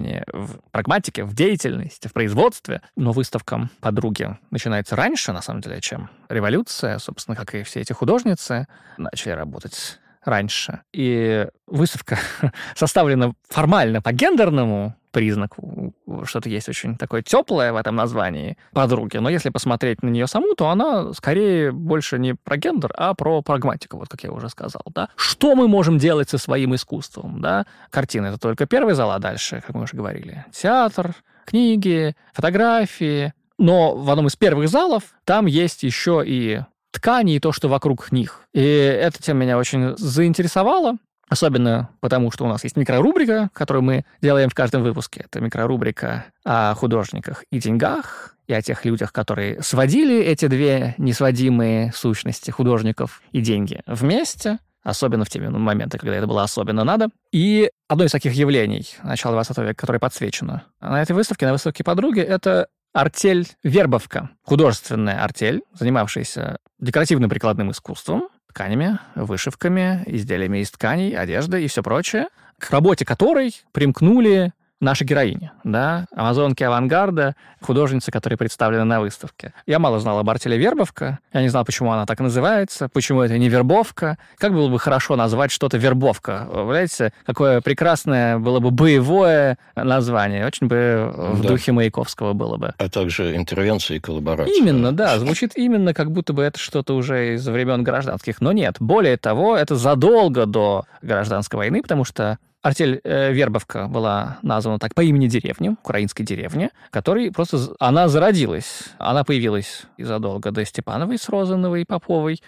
в прагматике, в деятельности, в производстве. Но выставка подруги начинается раньше, на самом деле, чем революция, собственно, как и все эти художницы начали работать раньше. И выставка составлена формально по гендерному признаку. Что-то есть очень такое теплое в этом названии подруги. Но если посмотреть на нее саму, то она скорее больше не про гендер, а про прагматику, вот как я уже сказал. Да? Что мы можем делать со своим искусством? Да? Картины — это только первый зал, а дальше, как мы уже говорили, театр, книги, фотографии. Но в одном из первых залов там есть еще и ткани и то, что вокруг них. И эта тема меня очень заинтересовала, особенно потому, что у нас есть микрорубрика, которую мы делаем в каждом выпуске. Это микрорубрика о художниках и деньгах, и о тех людях, которые сводили эти две несводимые сущности, художников и деньги, вместе, особенно в те моменты, когда это было особенно надо. И одно из таких явлений начала 20 века, которое подсвечено на этой выставке, на выставке подруги, это артель «Вербовка», художественная артель, занимавшаяся декоративно-прикладным искусством, тканями, вышивками, изделиями из тканей, одеждой и все прочее, к работе которой примкнули наши героини, да, амазонки авангарда, художницы, которые представлены на выставке. Я мало знал об артели «Вербовка», я не знал, почему она так называется, почему это не «Вербовка». Как было бы хорошо назвать что-то «Вербовка»? Понимаете, какое прекрасное было бы боевое название, очень бы в духе Маяковского было бы. А также интервенция и коллаборация. Именно, да, звучит именно, как будто бы это что-то уже из времен гражданских, но нет. Более того, это задолго до гражданской войны, потому что артель «Вербовка» была названа так по имени деревни, украинской деревни, которой просто она зародилась. Она появилась и задолго до Степановой с Розановой и Поповой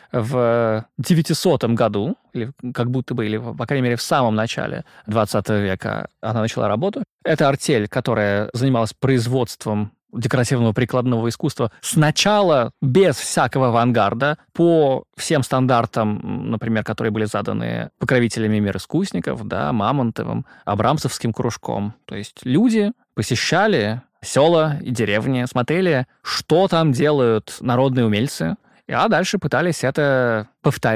в 900 году, или как будто бы, или, по крайней мере, в самом начале 20 века она начала работу. Это артель, которая занималась производством декоративного прикладного искусства сначала без всякого авангарда, по всем стандартам, например, которые были заданы покровителями мир искусников, да, Мамонтовым, Абрамцевским кружком. То есть люди посещали села и деревни, смотрели, что там делают народные умельцы, а дальше пытались это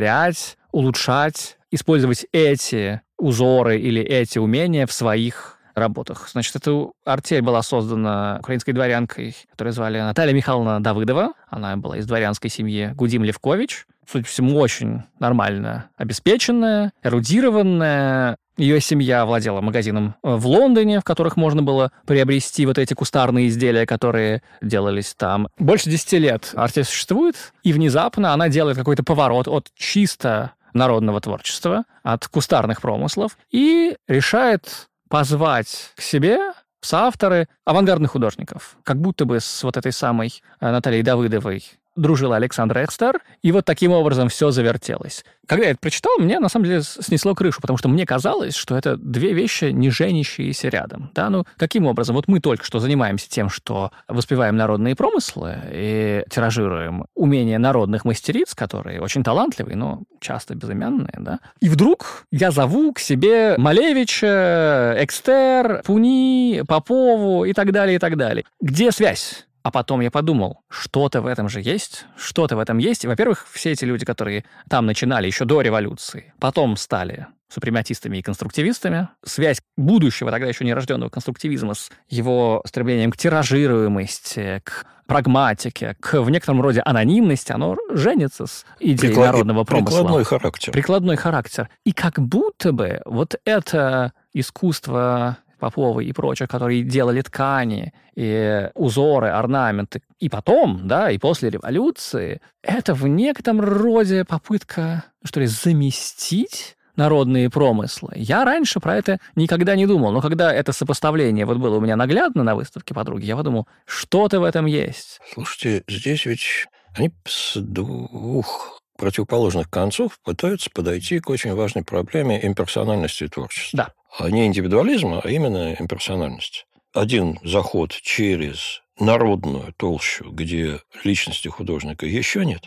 повторять, улучшать, использовать эти узоры или эти умения в своих работах. Значит, эта артель была создана украинской дворянкой, которую звали Наталья Михайловна Давыдова. Она была из дворянской семьи Гудим Левкович. Судя по всему, очень нормально обеспеченная, эрудированная. Ее семья владела магазином в Лондоне, в которых можно было приобрести вот эти кустарные изделия, которые делались там. Больше 10 лет артель существует, и внезапно она делает какой-то поворот от чисто народного творчества, от кустарных промыслов, и решает позвать к себе в соавторы авангардных художников. Как будто бы с вот этой самой Натальей Давыдовой дружила Александра Экстер, и вот таким образом все завертелось. Когда я это прочитал, мне на самом деле снесло крышу, потому что мне казалось, что это две вещи, не женящиеся рядом. Да, ну каким образом? Вот мы только что занимаемся тем, что воспеваем народные промыслы и тиражируем умения народных мастериц, которые очень талантливые, но часто безымянные, да. И вдруг я зову к себе Малевича, Экстер, Пуни, Попову и так далее, и так далее. Где связь? А потом я подумал, что-то в этом же есть, что-то в этом есть. И, во-первых, все эти люди, которые там начинали еще до революции, потом стали супрематистами и конструктивистами. Связь будущего, тогда еще нерожденного конструктивизма с его стремлением к тиражируемости, к прагматике, в некотором роде анонимности, оно женится с идеей народного промысла. Прикладной характер. Прикладной характер. И как будто бы вот это искусство Поповой и прочих, которые делали ткани и узоры, орнаменты. И потом, да, и после революции, это в некотором роде попытка, что ли, заместить народные промыслы. Я раньше про это никогда не думал, но когда это сопоставление вот было у меня наглядно на выставке подруги, я подумал, что-то в этом есть. Слушайте, здесь ведь они с двух противоположных концов пытаются подойти к очень важной проблеме имперсональности творчества. Да. Не индивидуализма, а именно имперсональности. Один заход через народную толщу, где личности художника еще нет,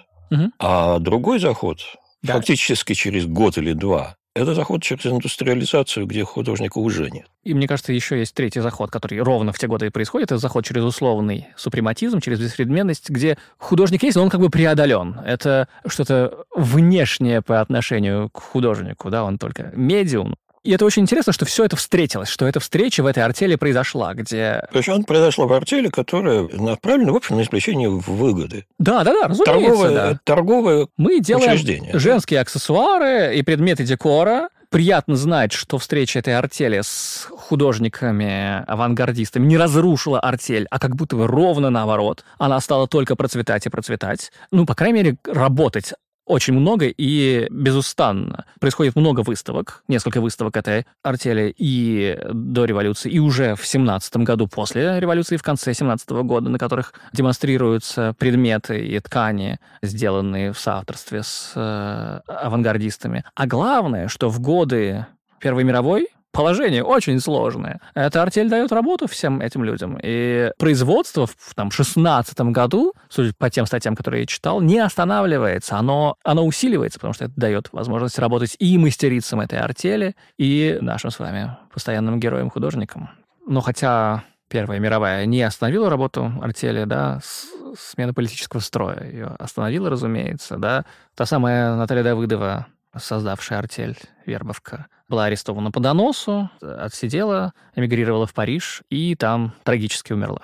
а другой заход, фактически через год или два, это заход через индустриализацию, где художника уже нет. И мне кажется, еще есть третий заход, который ровно в те годы и происходит. Это заход через условный супрематизм, через беспредметность, где художник есть, но он как бы преодолен. Это что-то внешнее по отношению к художнику, да, он только медиум. И это очень интересно, что все это встретилось, что эта встреча в этой артели произошла, где... Причем она произошла в артели, которая направлена, в общем, на извлечение выгоды. Да, разумеется. Торговое Мы делаем учреждение. Женские аксессуары и предметы декора. Приятно знать, что встреча этой артели с художниками-авангардистами не разрушила артель, а как будто бы ровно наоборот. Она стала только процветать и процветать. Ну, по крайней мере, работать очень много и безустанно. Происходит много выставок, несколько выставок этой артели и до революции, и уже в 17-м году после революции, в конце 17-го года, на которых демонстрируются предметы и ткани, сделанные в соавторстве с авангардистами. А главное, что в годы Первой мировой положение очень сложное. Эта артель дает работу всем этим людям. И производство в 16-м году, судя по тем статьям, которые я читал, не останавливается. Оно усиливается, потому что это дает возможность работать и мастерицам этой артели, и нашим с вами постоянным героям-художникам. Но хотя Первая мировая не остановила работу артели, да, смена политического строя ее остановила, разумеется, да. Та самая Наталья Давыдова, создавшая артель «Вербовка», была арестована по доносу, отсидела, эмигрировала в Париж и там трагически умерла.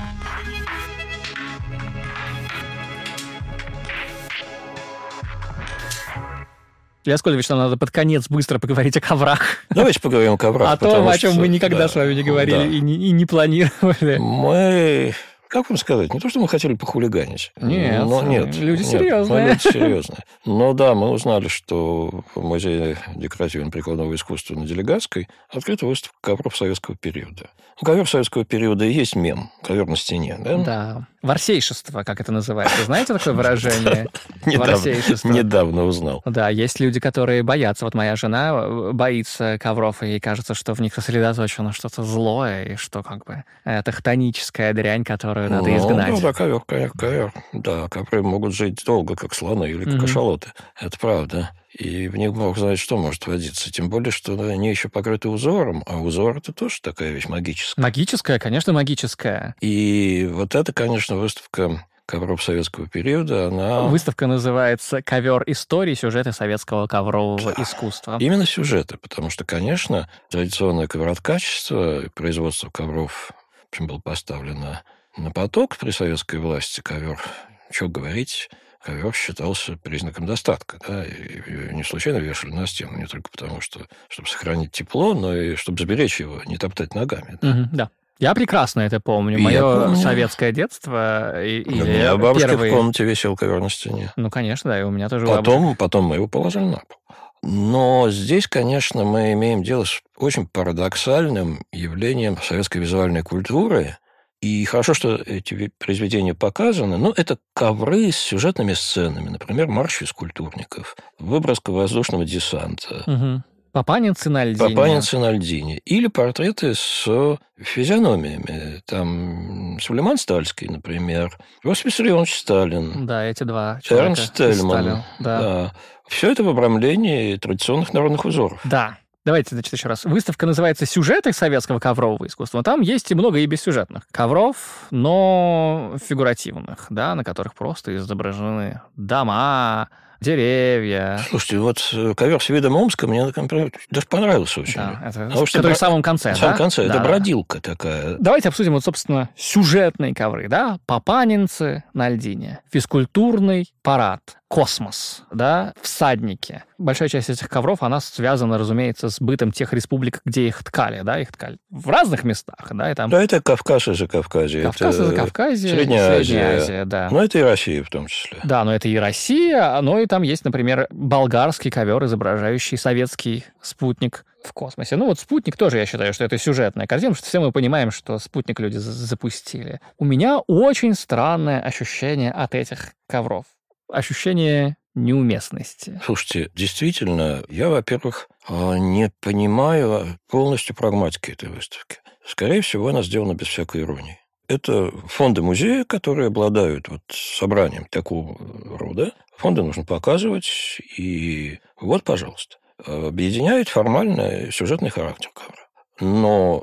Илья Аскольдович, нам надо под конец быстро поговорить о коврах. Давайте поговорим о коврах. О том, о чем мы никогда с вами не говорили и не планировали. Мы... Как вам сказать? Не то, что мы хотели похулиганить. Нет, люди серьезные. Люди серьезные. Но да, мы узнали, что в Музее декоративно-прикладного искусства на Делегатской открыта выставка ковров советского периода. Ковер советского периода и есть мем. Ковер на стене, да? Да. Ворсейшество, как это называется. Знаете такое выражение? Недавно узнал. Да, есть люди, которые боятся. Вот моя жена боится ковров, и ей кажется, что в них сосредоточено что-то злое, и что как бы это хтоническая дрянь, которую надо изгнать. Да, ковер. Да, ковры могут жить долго, как слоны или как кашалоты. Это правда. И в них бог знает, что может водиться. Тем более, что они еще покрыты узором, а узор – это тоже такая вещь магическая. Магическая, конечно, магическая. И вот это, конечно, выставка ковров советского периода, она... Выставка называется «Ковер истории. Сюжеты советского коврового искусства». Именно сюжеты, потому что, конечно, традиционное ковроткачество, производство ковров, в общем, было поставлено на поток при советской власти. Ковер, что говорить, ковер считался признаком достатка, да, и не случайно вешали на стену, не только потому, что, чтобы сохранить тепло, но и чтобы сберечь его, не топтать ногами. Да. Да. Я прекрасно это помню. Мое советское детство. У меня бабушка в комнате висел ковер на стене. Ну, конечно, да, и у меня тоже Потом мы его положили на пол. Но здесь, конечно, мы имеем дело с очень парадоксальным явлением советской визуальной культуры. И хорошо, что эти произведения показаны. Но это ковры с сюжетными сценами. Например, «Марш физкультурников», «Выброска воздушного десанта». Угу. «Папанинцы на льдине». «Папанинцы на льдине». Или портреты с физиономиями. Там Сулейман Стальский, например, Иосиф Виссарионович Сталин. Да, эти два человека. Эрнст Тельман. Да. Все это в обрамлении традиционных народных узоров. Да. Давайте, значит, еще раз. Выставка называется «Сюжеты советского коврового искусства». Там есть и много и бессюжетных ковров, но фигуративных, да, на которых просто изображены дома, деревья. Слушайте, вот ковер с видом Омска мне, например, даже понравился очень. Да, это который в самом конце, в самом конце. Да, это бродилка такая. Давайте обсудим, вот, собственно, сюжетные ковры, да? «Папанинцы на льдине», «Физкультурный парад», «Космос», да, «Всадники». Большая часть этих ковров, она связана, разумеется, с бытом тех республик, где их ткали, да, их ткали в разных местах, да, и там... Да, это Кавказ и Закавказье. Кавказ и Закавказье, Средняя Азия, да. Но это и Россия в том числе. Да, но это и Россия, но и там есть, например, болгарский ковер, изображающий советский спутник в космосе. Ну вот спутник тоже, я считаю, что это сюжетная картина, потому что все мы понимаем, что спутник люди запустили. У меня очень странное ощущение от этих ковров. Ощущение неуместности. Слушайте, действительно, я, во-первых, не понимаю полностью прагматики этой выставки. Скорее всего, она сделана без всякой иронии. Это фонды музея, которые обладают вот собранием такого рода. Фонды нужно показывать, и вот, пожалуйста. Объединяет формально сюжетный характер ковра. Но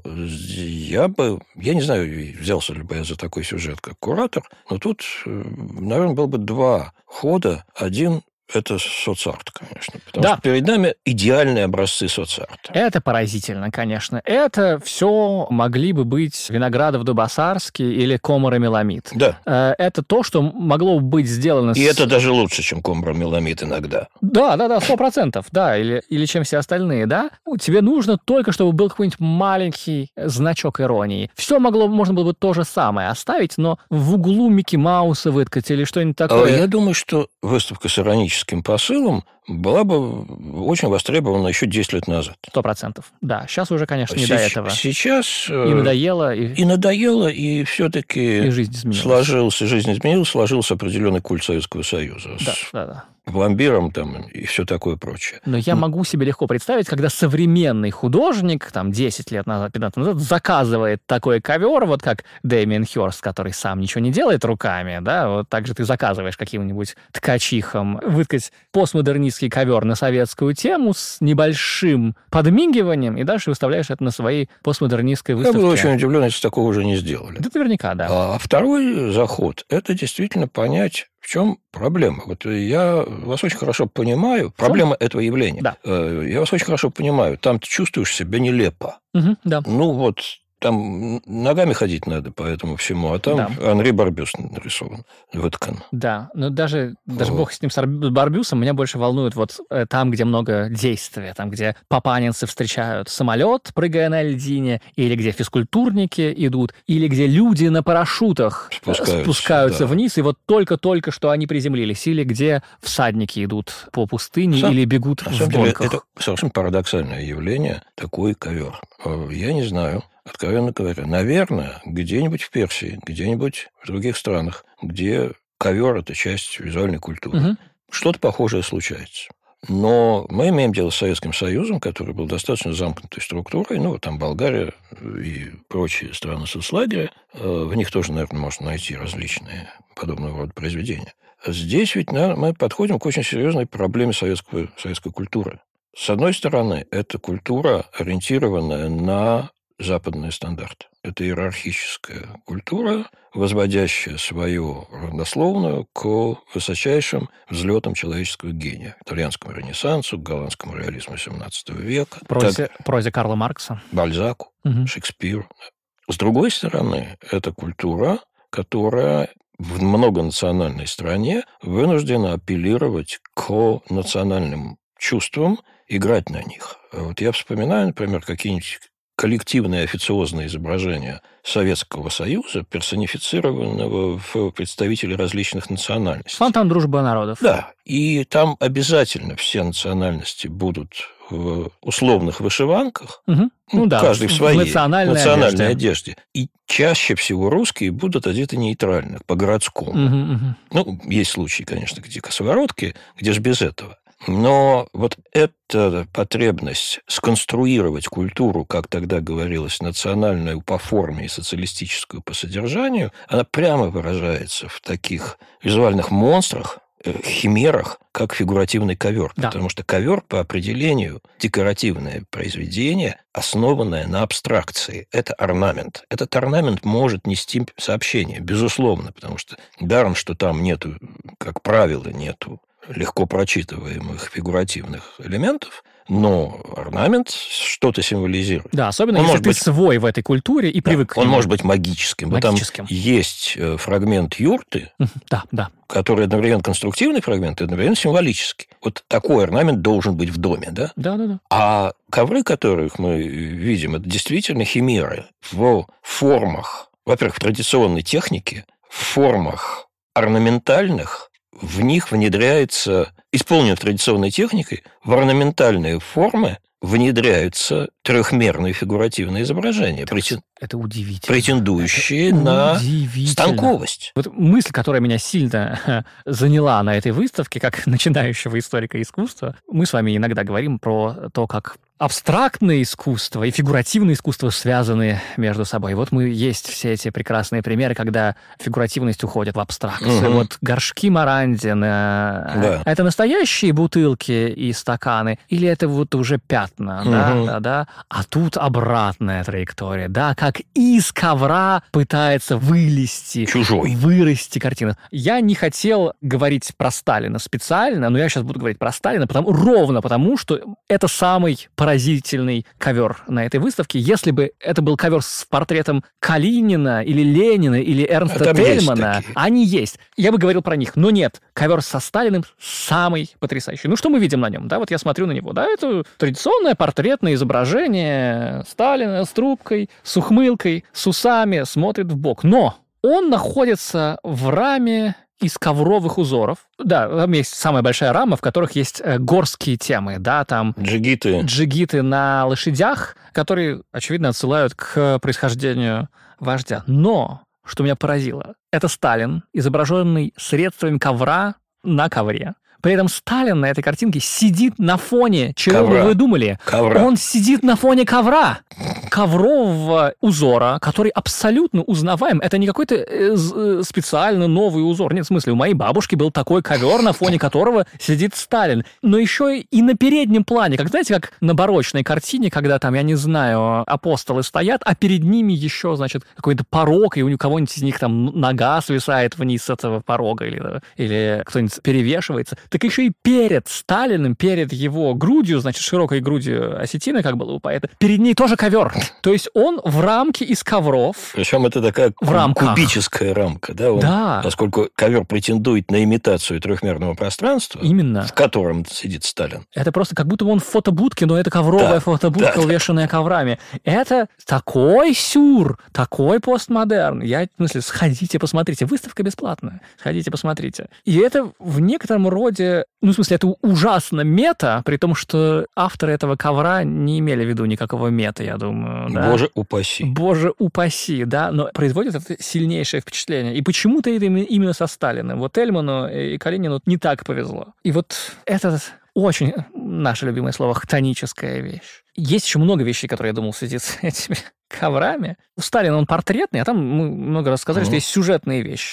я не знаю, взялся ли бы я за такой сюжет, как куратор, но тут, наверное, было бы два хода. Один – это соцарт, конечно. Потому что перед нами идеальные образцы соцарта. Это поразительно, конечно. Это все могли бы быть Виноградов-Дубосарский или Комаро-Меламид. Да. Это то, что могло быть сделано... И это даже лучше, чем Комаро-Меламид иногда. Да, 100%, да, или чем все остальные, да. Тебе нужно только, чтобы был какой-нибудь маленький значок иронии. Все можно было бы то же самое оставить, но в углу Микки Мауса выткать или что-нибудь такое. Я думаю, что выставка с ироническим посылом была бы очень востребована еще 10 лет назад. 100%. Да, сейчас уже, конечно, не до этого. Сейчас... И надоело. И надоело, и все-таки... И жизнь изменилась. Жизнь изменилась, сложился определенный культ Советского Союза. Да. Пломбиром там и все такое прочее. Но я могу себе легко представить, когда современный художник, там, 10 лет назад, 15 лет назад, заказывает такой ковер, вот как Дэмиан Хёрст, который сам ничего не делает руками, да, вот так же ты заказываешь каким-нибудь ткачихам выткать постмодернистский ковер на советскую тему с небольшим подмигиванием, и дальше выставляешь это на своей постмодернистской выставке. Я был очень удивлен, если такого уже не сделали. Да, наверняка, да. А второй заход – это действительно понять, в чем проблема. Вот я вас очень хорошо понимаю. Проблема этого явления. Да. Я вас очень хорошо понимаю. Там ты чувствуешь себя нелепо. Да. Ну, вот там ногами ходить надо по этому всему, а там Анри Барбюс нарисован, выткан. Да, но даже бог с ним, с Барбюсом, меня больше волнует вот там, где много действия, там, где папанинцы встречают самолет, прыгая на льдине, или где физкультурники идут, или где люди на парашютах спускаются вниз, и вот только-только что они приземлились, или где всадники идут по пустыне или бегут в гонках. Это совершенно парадоксальное явление, такой ковер. Я не знаю. Откровенно говоря, наверное, где-нибудь в Персии, где-нибудь в других странах, где ковер – это часть визуальной культуры, что-то похожее случается. Но мы имеем дело с Советским Союзом, который был достаточно замкнутой структурой. Ну, там Болгария и прочие страны соцлагеря. В них тоже, наверное, можно найти различные подобного рода произведения. Здесь ведь мы подходим к очень серьезной проблеме советской культуры. С одной стороны, это культура, ориентированная на западные стандарты. Это иерархическая культура, возводящая свою родословную к высочайшим взлетам человеческого гения. К итальянскому ренессансу, к голландскому реализму XVII века. Прозе Карла Маркса. Бальзаку, Шекспиру. С другой стороны, это культура, которая в многонациональной стране вынуждена апеллировать к национальным чувствам, играть на них. Вот я вспоминаю, например, какие-нибудь коллективные официозные изображения Советского Союза, персонифицированного в представителей различных национальностей. Фонтан дружбы народов. Да, и там обязательно все национальности будут в условных вышиванках, каждый в своей национальной одежде. И чаще всего русские будут одеты нейтрально, по-городскому. Есть случаи, конечно, где косоворотки, где же без этого. Но вот эта потребность сконструировать культуру, как тогда говорилось, национальную по форме и социалистическую по содержанию, она прямо выражается в таких визуальных монстрах, химерах, как фигуративный ковер. Да. Потому что ковер по определению декоративное произведение, основанное на абстракции. Это орнамент. Этот орнамент может нести сообщение, безусловно, потому что даром, что там нету, как правило, нету легко прочитываемых фигуративных элементов, но орнамент что-то символизирует. Да, особенно если ты свой в этой культуре и привык к нему. Он может быть магическим. Там есть фрагмент юрты, который одновременно конструктивный фрагмент и одновременно символический. Вот такой орнамент должен быть в доме, да? Да. А ковры, которых мы видим, это действительно химеры в формах, во-первых, в традиционной технике, в формах орнаментальных. В них внедряется, исполненные традиционной техникой, в орнаментальные формы внедряются трехмерные фигуративные изображения. Это удивительно. Претендующие на станковость. Вот мысль, которая меня сильно заняла на этой выставке, как начинающего историка искусства, мы с вами иногда говорим про то, как абстрактное искусство и фигуративное искусство связаны между собой. Вот есть все эти прекрасные примеры, когда фигуративность уходит в абстракцию. Вот горшки Марандин, это настоящие бутылки и стаканы, или это вот уже пятна, да? А тут обратная траектория, да, как из ковра пытается вырасти картина. Я не хотел говорить про Сталина специально, но я сейчас буду говорить про Сталина ровно потому, что это самый поразительный ковер на этой выставке. Если бы это был ковер с портретом Калинина или Ленина или Эрнста Тельмана, они есть. Я бы говорил про них, но нет. Ковер со Сталиным самый потрясающий. Что мы видим на нем? Да, вот я смотрю на него. Да, это традиционное портретное изображение Сталина с трубкой, с ухмылкой, с усами, смотрит в бок. Но он находится в раме из ковровых узоров. Да, там есть самая большая рама, в которых есть горские темы, да, там джигиты на лошадях, которые, очевидно, отсылают к происхождению вождя. Но, что меня поразило, это Сталин, изображенный средствами ковра на ковре. При этом Сталин на этой картинке сидит на фоне, чего бы вы думали? Ковра. Он сидит на фоне ковра. Коврового узора, который абсолютно узнаваем. Это не какой-то специально новый узор. Нет, в смысле, у моей бабушки был такой ковер, на фоне которого сидит Сталин. Но еще и на переднем плане. Знаете, как на барочной картине, когда там, я не знаю, апостолы стоят, а перед ними еще, значит, какой-то порог, и у кого-нибудь из них там нога свисает вниз с этого порога, или кто-нибудь перевешивается. Так еще и перед Сталиным, перед его грудью, значит, широкой грудью осетины, как было у поэта, перед ней тоже ковер. То есть он в рамке из ковров. Причем это такая кубическая рамка, да? Поскольку ковер претендует на имитацию трехмерного пространства, именно, в котором сидит Сталин. Это просто как будто он в фотобудке, но это ковровая фотобудка, увешанная коврами. Это такой сюр, такой постмодерн. В смысле, сходите, посмотрите. Выставка бесплатная. Сходите, посмотрите. И это в некотором роде, в смысле, это ужасно мета, при том, что авторы этого ковра не имели в виду никакого мета, я думаю. Да? Боже упаси. Боже упаси, да, но производит это сильнейшее впечатление. И почему-то это именно со Сталиным. Вот Тельману и Калинину не так повезло. И вот это очень наше любимое слово «хтоническая вещь». Есть еще много вещей, которые, я думал, в связи с этими коврами. У Сталина он портретный, а там мы много раз сказали, что есть сюжетные вещи.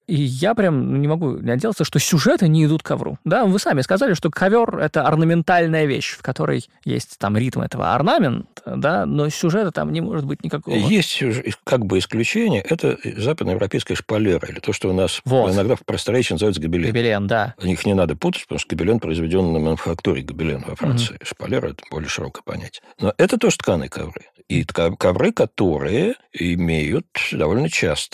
И я прям не могу не отделаться, что сюжеты не идут к ковру. Да, вы сами сказали, что ковер — это орнаментальная вещь, в которой есть там ритм этого орнамента, да, но сюжета там не может быть никакого. Есть как бы исключение, это западноевропейская шпалера, или то, что у нас иногда в просторечии называется гобелен. Гобелен, да. Их не надо путать, потому что гобелен произведен на мануфактуре гобелен во Франции. Шпалера — это более широкое понятие. Но это тоже тканые ковры. И ковры, которые имеют довольно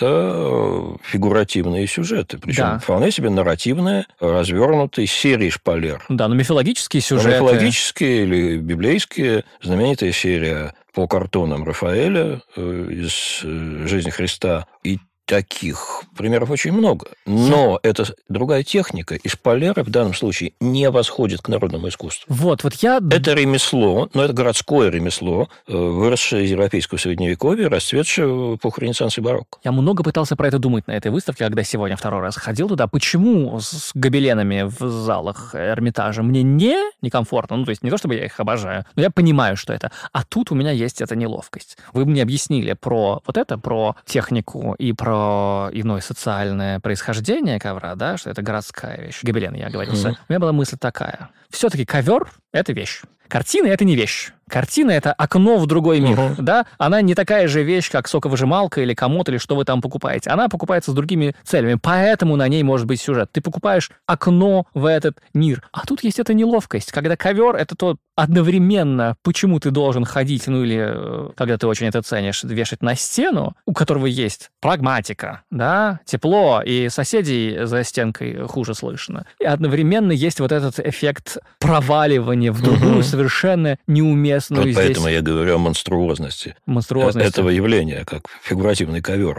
часто фигуративные сюжеты. Причем вполне себе нарративные, развернутые серии шпалер. Да, но мифологические сюжеты. Мифологические или библейские. Знаменитая серия по картонам Рафаэля из «Жизни Христа». И таких примеров очень много. Но это другая техника, и шпалеры в данном случае не восходят к народному искусству. Вот я... Это ремесло, но это городское ремесло, выросшее из европейского средневековья, расцветшее в эпоху Ренессанса и барокко. Я много пытался про это думать на этой выставке, когда сегодня второй раз ходил туда. Почему с гобеленами в залах Эрмитажа мне некомфортно? Ну, то есть не то, чтобы я их обожаю, но я понимаю, что это. А тут у меня есть эта неловкость. Вы мне объяснили про про технику и про иное социальное происхождение ковра, да, что это городская вещь. Гобелен, я оговорился. У меня была мысль такая. Все-таки ковер — это вещь. Картина — это не вещь. Картина — это окно в другой мир, да? Она не такая же вещь, как соковыжималка или комод, или что вы там покупаете. Она покупается с другими целями, поэтому на ней может быть сюжет. Ты покупаешь окно в этот мир. А тут есть эта неловкость, когда ковер — это то одновременно, почему ты должен ходить, ну или, когда ты очень это ценишь, вешать на стену, у которого есть прагматика, да, тепло, и соседей за стенкой хуже слышно. И одновременно есть вот этот эффект проваливания в другую совершенно неуместную здесь... Поэтому я говорю о монструозности этого явления, как фигуративный ковер.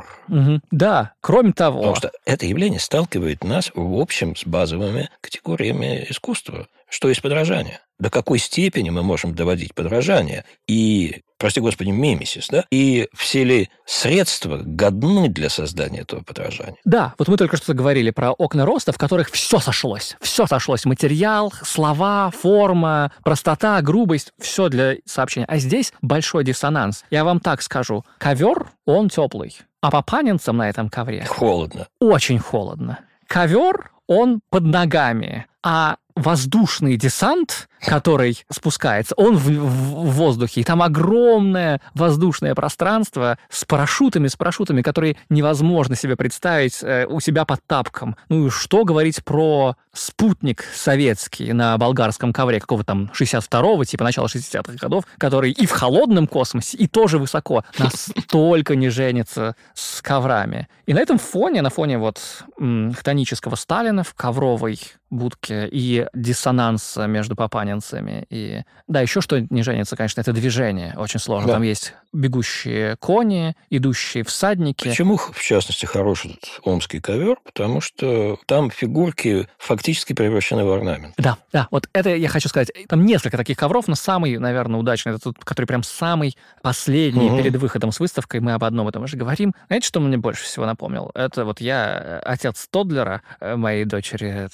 Да, кроме того... Потому что это явление сталкивает нас, в общем, с базовыми категориями искусства. Что есть подражание? До какой степени мы можем доводить подражание? И, прости господи, мимесис, да? И все ли средства годны для создания этого подражания? Да, вот мы только что говорили про окна роста, в которых все сошлось. Все сошлось. Материал, слова, форма, простота, грубость. Все для сообщения. А здесь большой диссонанс. Я вам так скажу. Ковер, он теплый. А папанинцам на этом ковре... Холодно. Очень холодно. Ковер, он под ногами. А воздушный десант, который спускается, он в воздухе, и там огромное воздушное пространство с парашютами, которые невозможно себе представить у себя под тапком. Ну и что говорить про спутник советский на болгарском ковре, какого там 62-го, типа начала 60-х годов, который и в холодном космосе, и тоже высоко, настолько не женится с коврами. И на этом фоне, на фоне вот хтонического Сталина в ковровой будке и диссонанса между папанинцами и... Да, еще что не женится, конечно, это движение. Очень сложно. Да. Там есть бегущие кони, идущие всадники. Почему, в частности, хороший этот омский ковер? Потому что там фигурки фактически превращены в орнамент. Да, вот это я хочу сказать. Там несколько таких ковров, но самый, наверное, удачный, это тот, который прям самый последний перед выходом с выставкой. Мы об одном этом уже говорим. Знаете, что мне больше всего напомнил? Это вот я, отец Тоддлера, моей дочери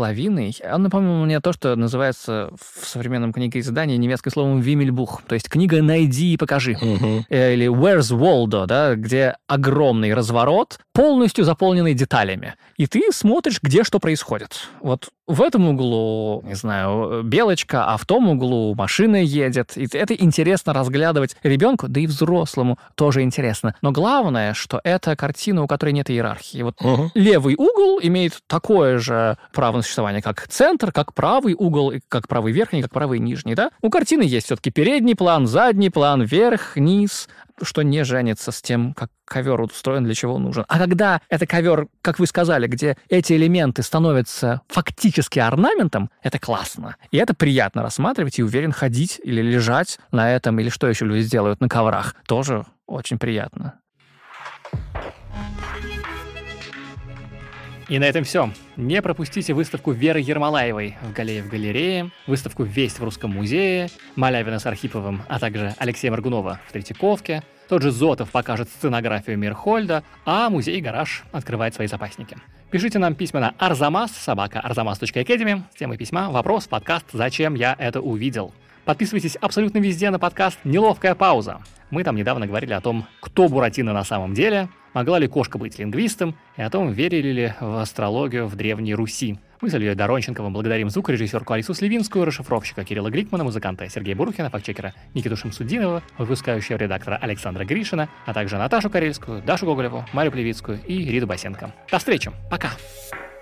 3,5. Он напомнил мне то, что называется в современном книгоиздании немецким словом «Виммельбух». То есть книга «Найди и покажи». Или «Where's Waldo», да, где огромный разворот, полностью заполненный деталями. И ты смотришь, где что происходит. Вот в этом углу, не знаю, белочка, а в том углу машина едет. И это интересно разглядывать ребенку, да и взрослому тоже интересно. Но главное, что это картина, у которой нет иерархии. Вот левый угол имеет такое же право на существование, как центр, как правый угол, как правый верхний, как правый нижний. Да? У картины есть все-таки передний план, задний план, верх, низ, что не женится с тем, как ковер устроен, для чего он нужен. А когда это ковер, как вы сказали, где эти элементы становятся фактически орнаментом, это классно. И это приятно рассматривать и, уверен, ходить или лежать на этом, или что еще люди делают на коврах. Тоже очень приятно. И на этом все. Не пропустите выставку Веры Ермолаевой в галерее, выставку «Весть» в Русском музее, Малявина с Архиповым, а также Алексея Моргунова в Третьяковке. Тот же Зотов покажет сценографию Мирхольда, а музей-гараж открывает свои запасники. Пишите нам письма на arzamas@arzamas.academy с темой письма, вопрос, подкаст «Зачем я это увидел?». Подписывайтесь абсолютно везде на подкаст «Неловкая пауза». Мы там недавно говорили о том, кто Буратино на самом деле. Могла ли кошка быть лингвистом? И о том, верили ли в астрологию в Древней Руси. Мы с Ильей Доронченковым благодарим звукорежиссерку Алису Сливинскую, расшифровщика Кирилла Гликмана, музыканта Сергея Бурухина, фактчекера Никиту Шамсудинова, выпускающего редактора Александра Гришина, а также Наташу Карельскую, Дашу Гоголеву, Марию Плевицкую и Риту Басенко. До встречи! Пока!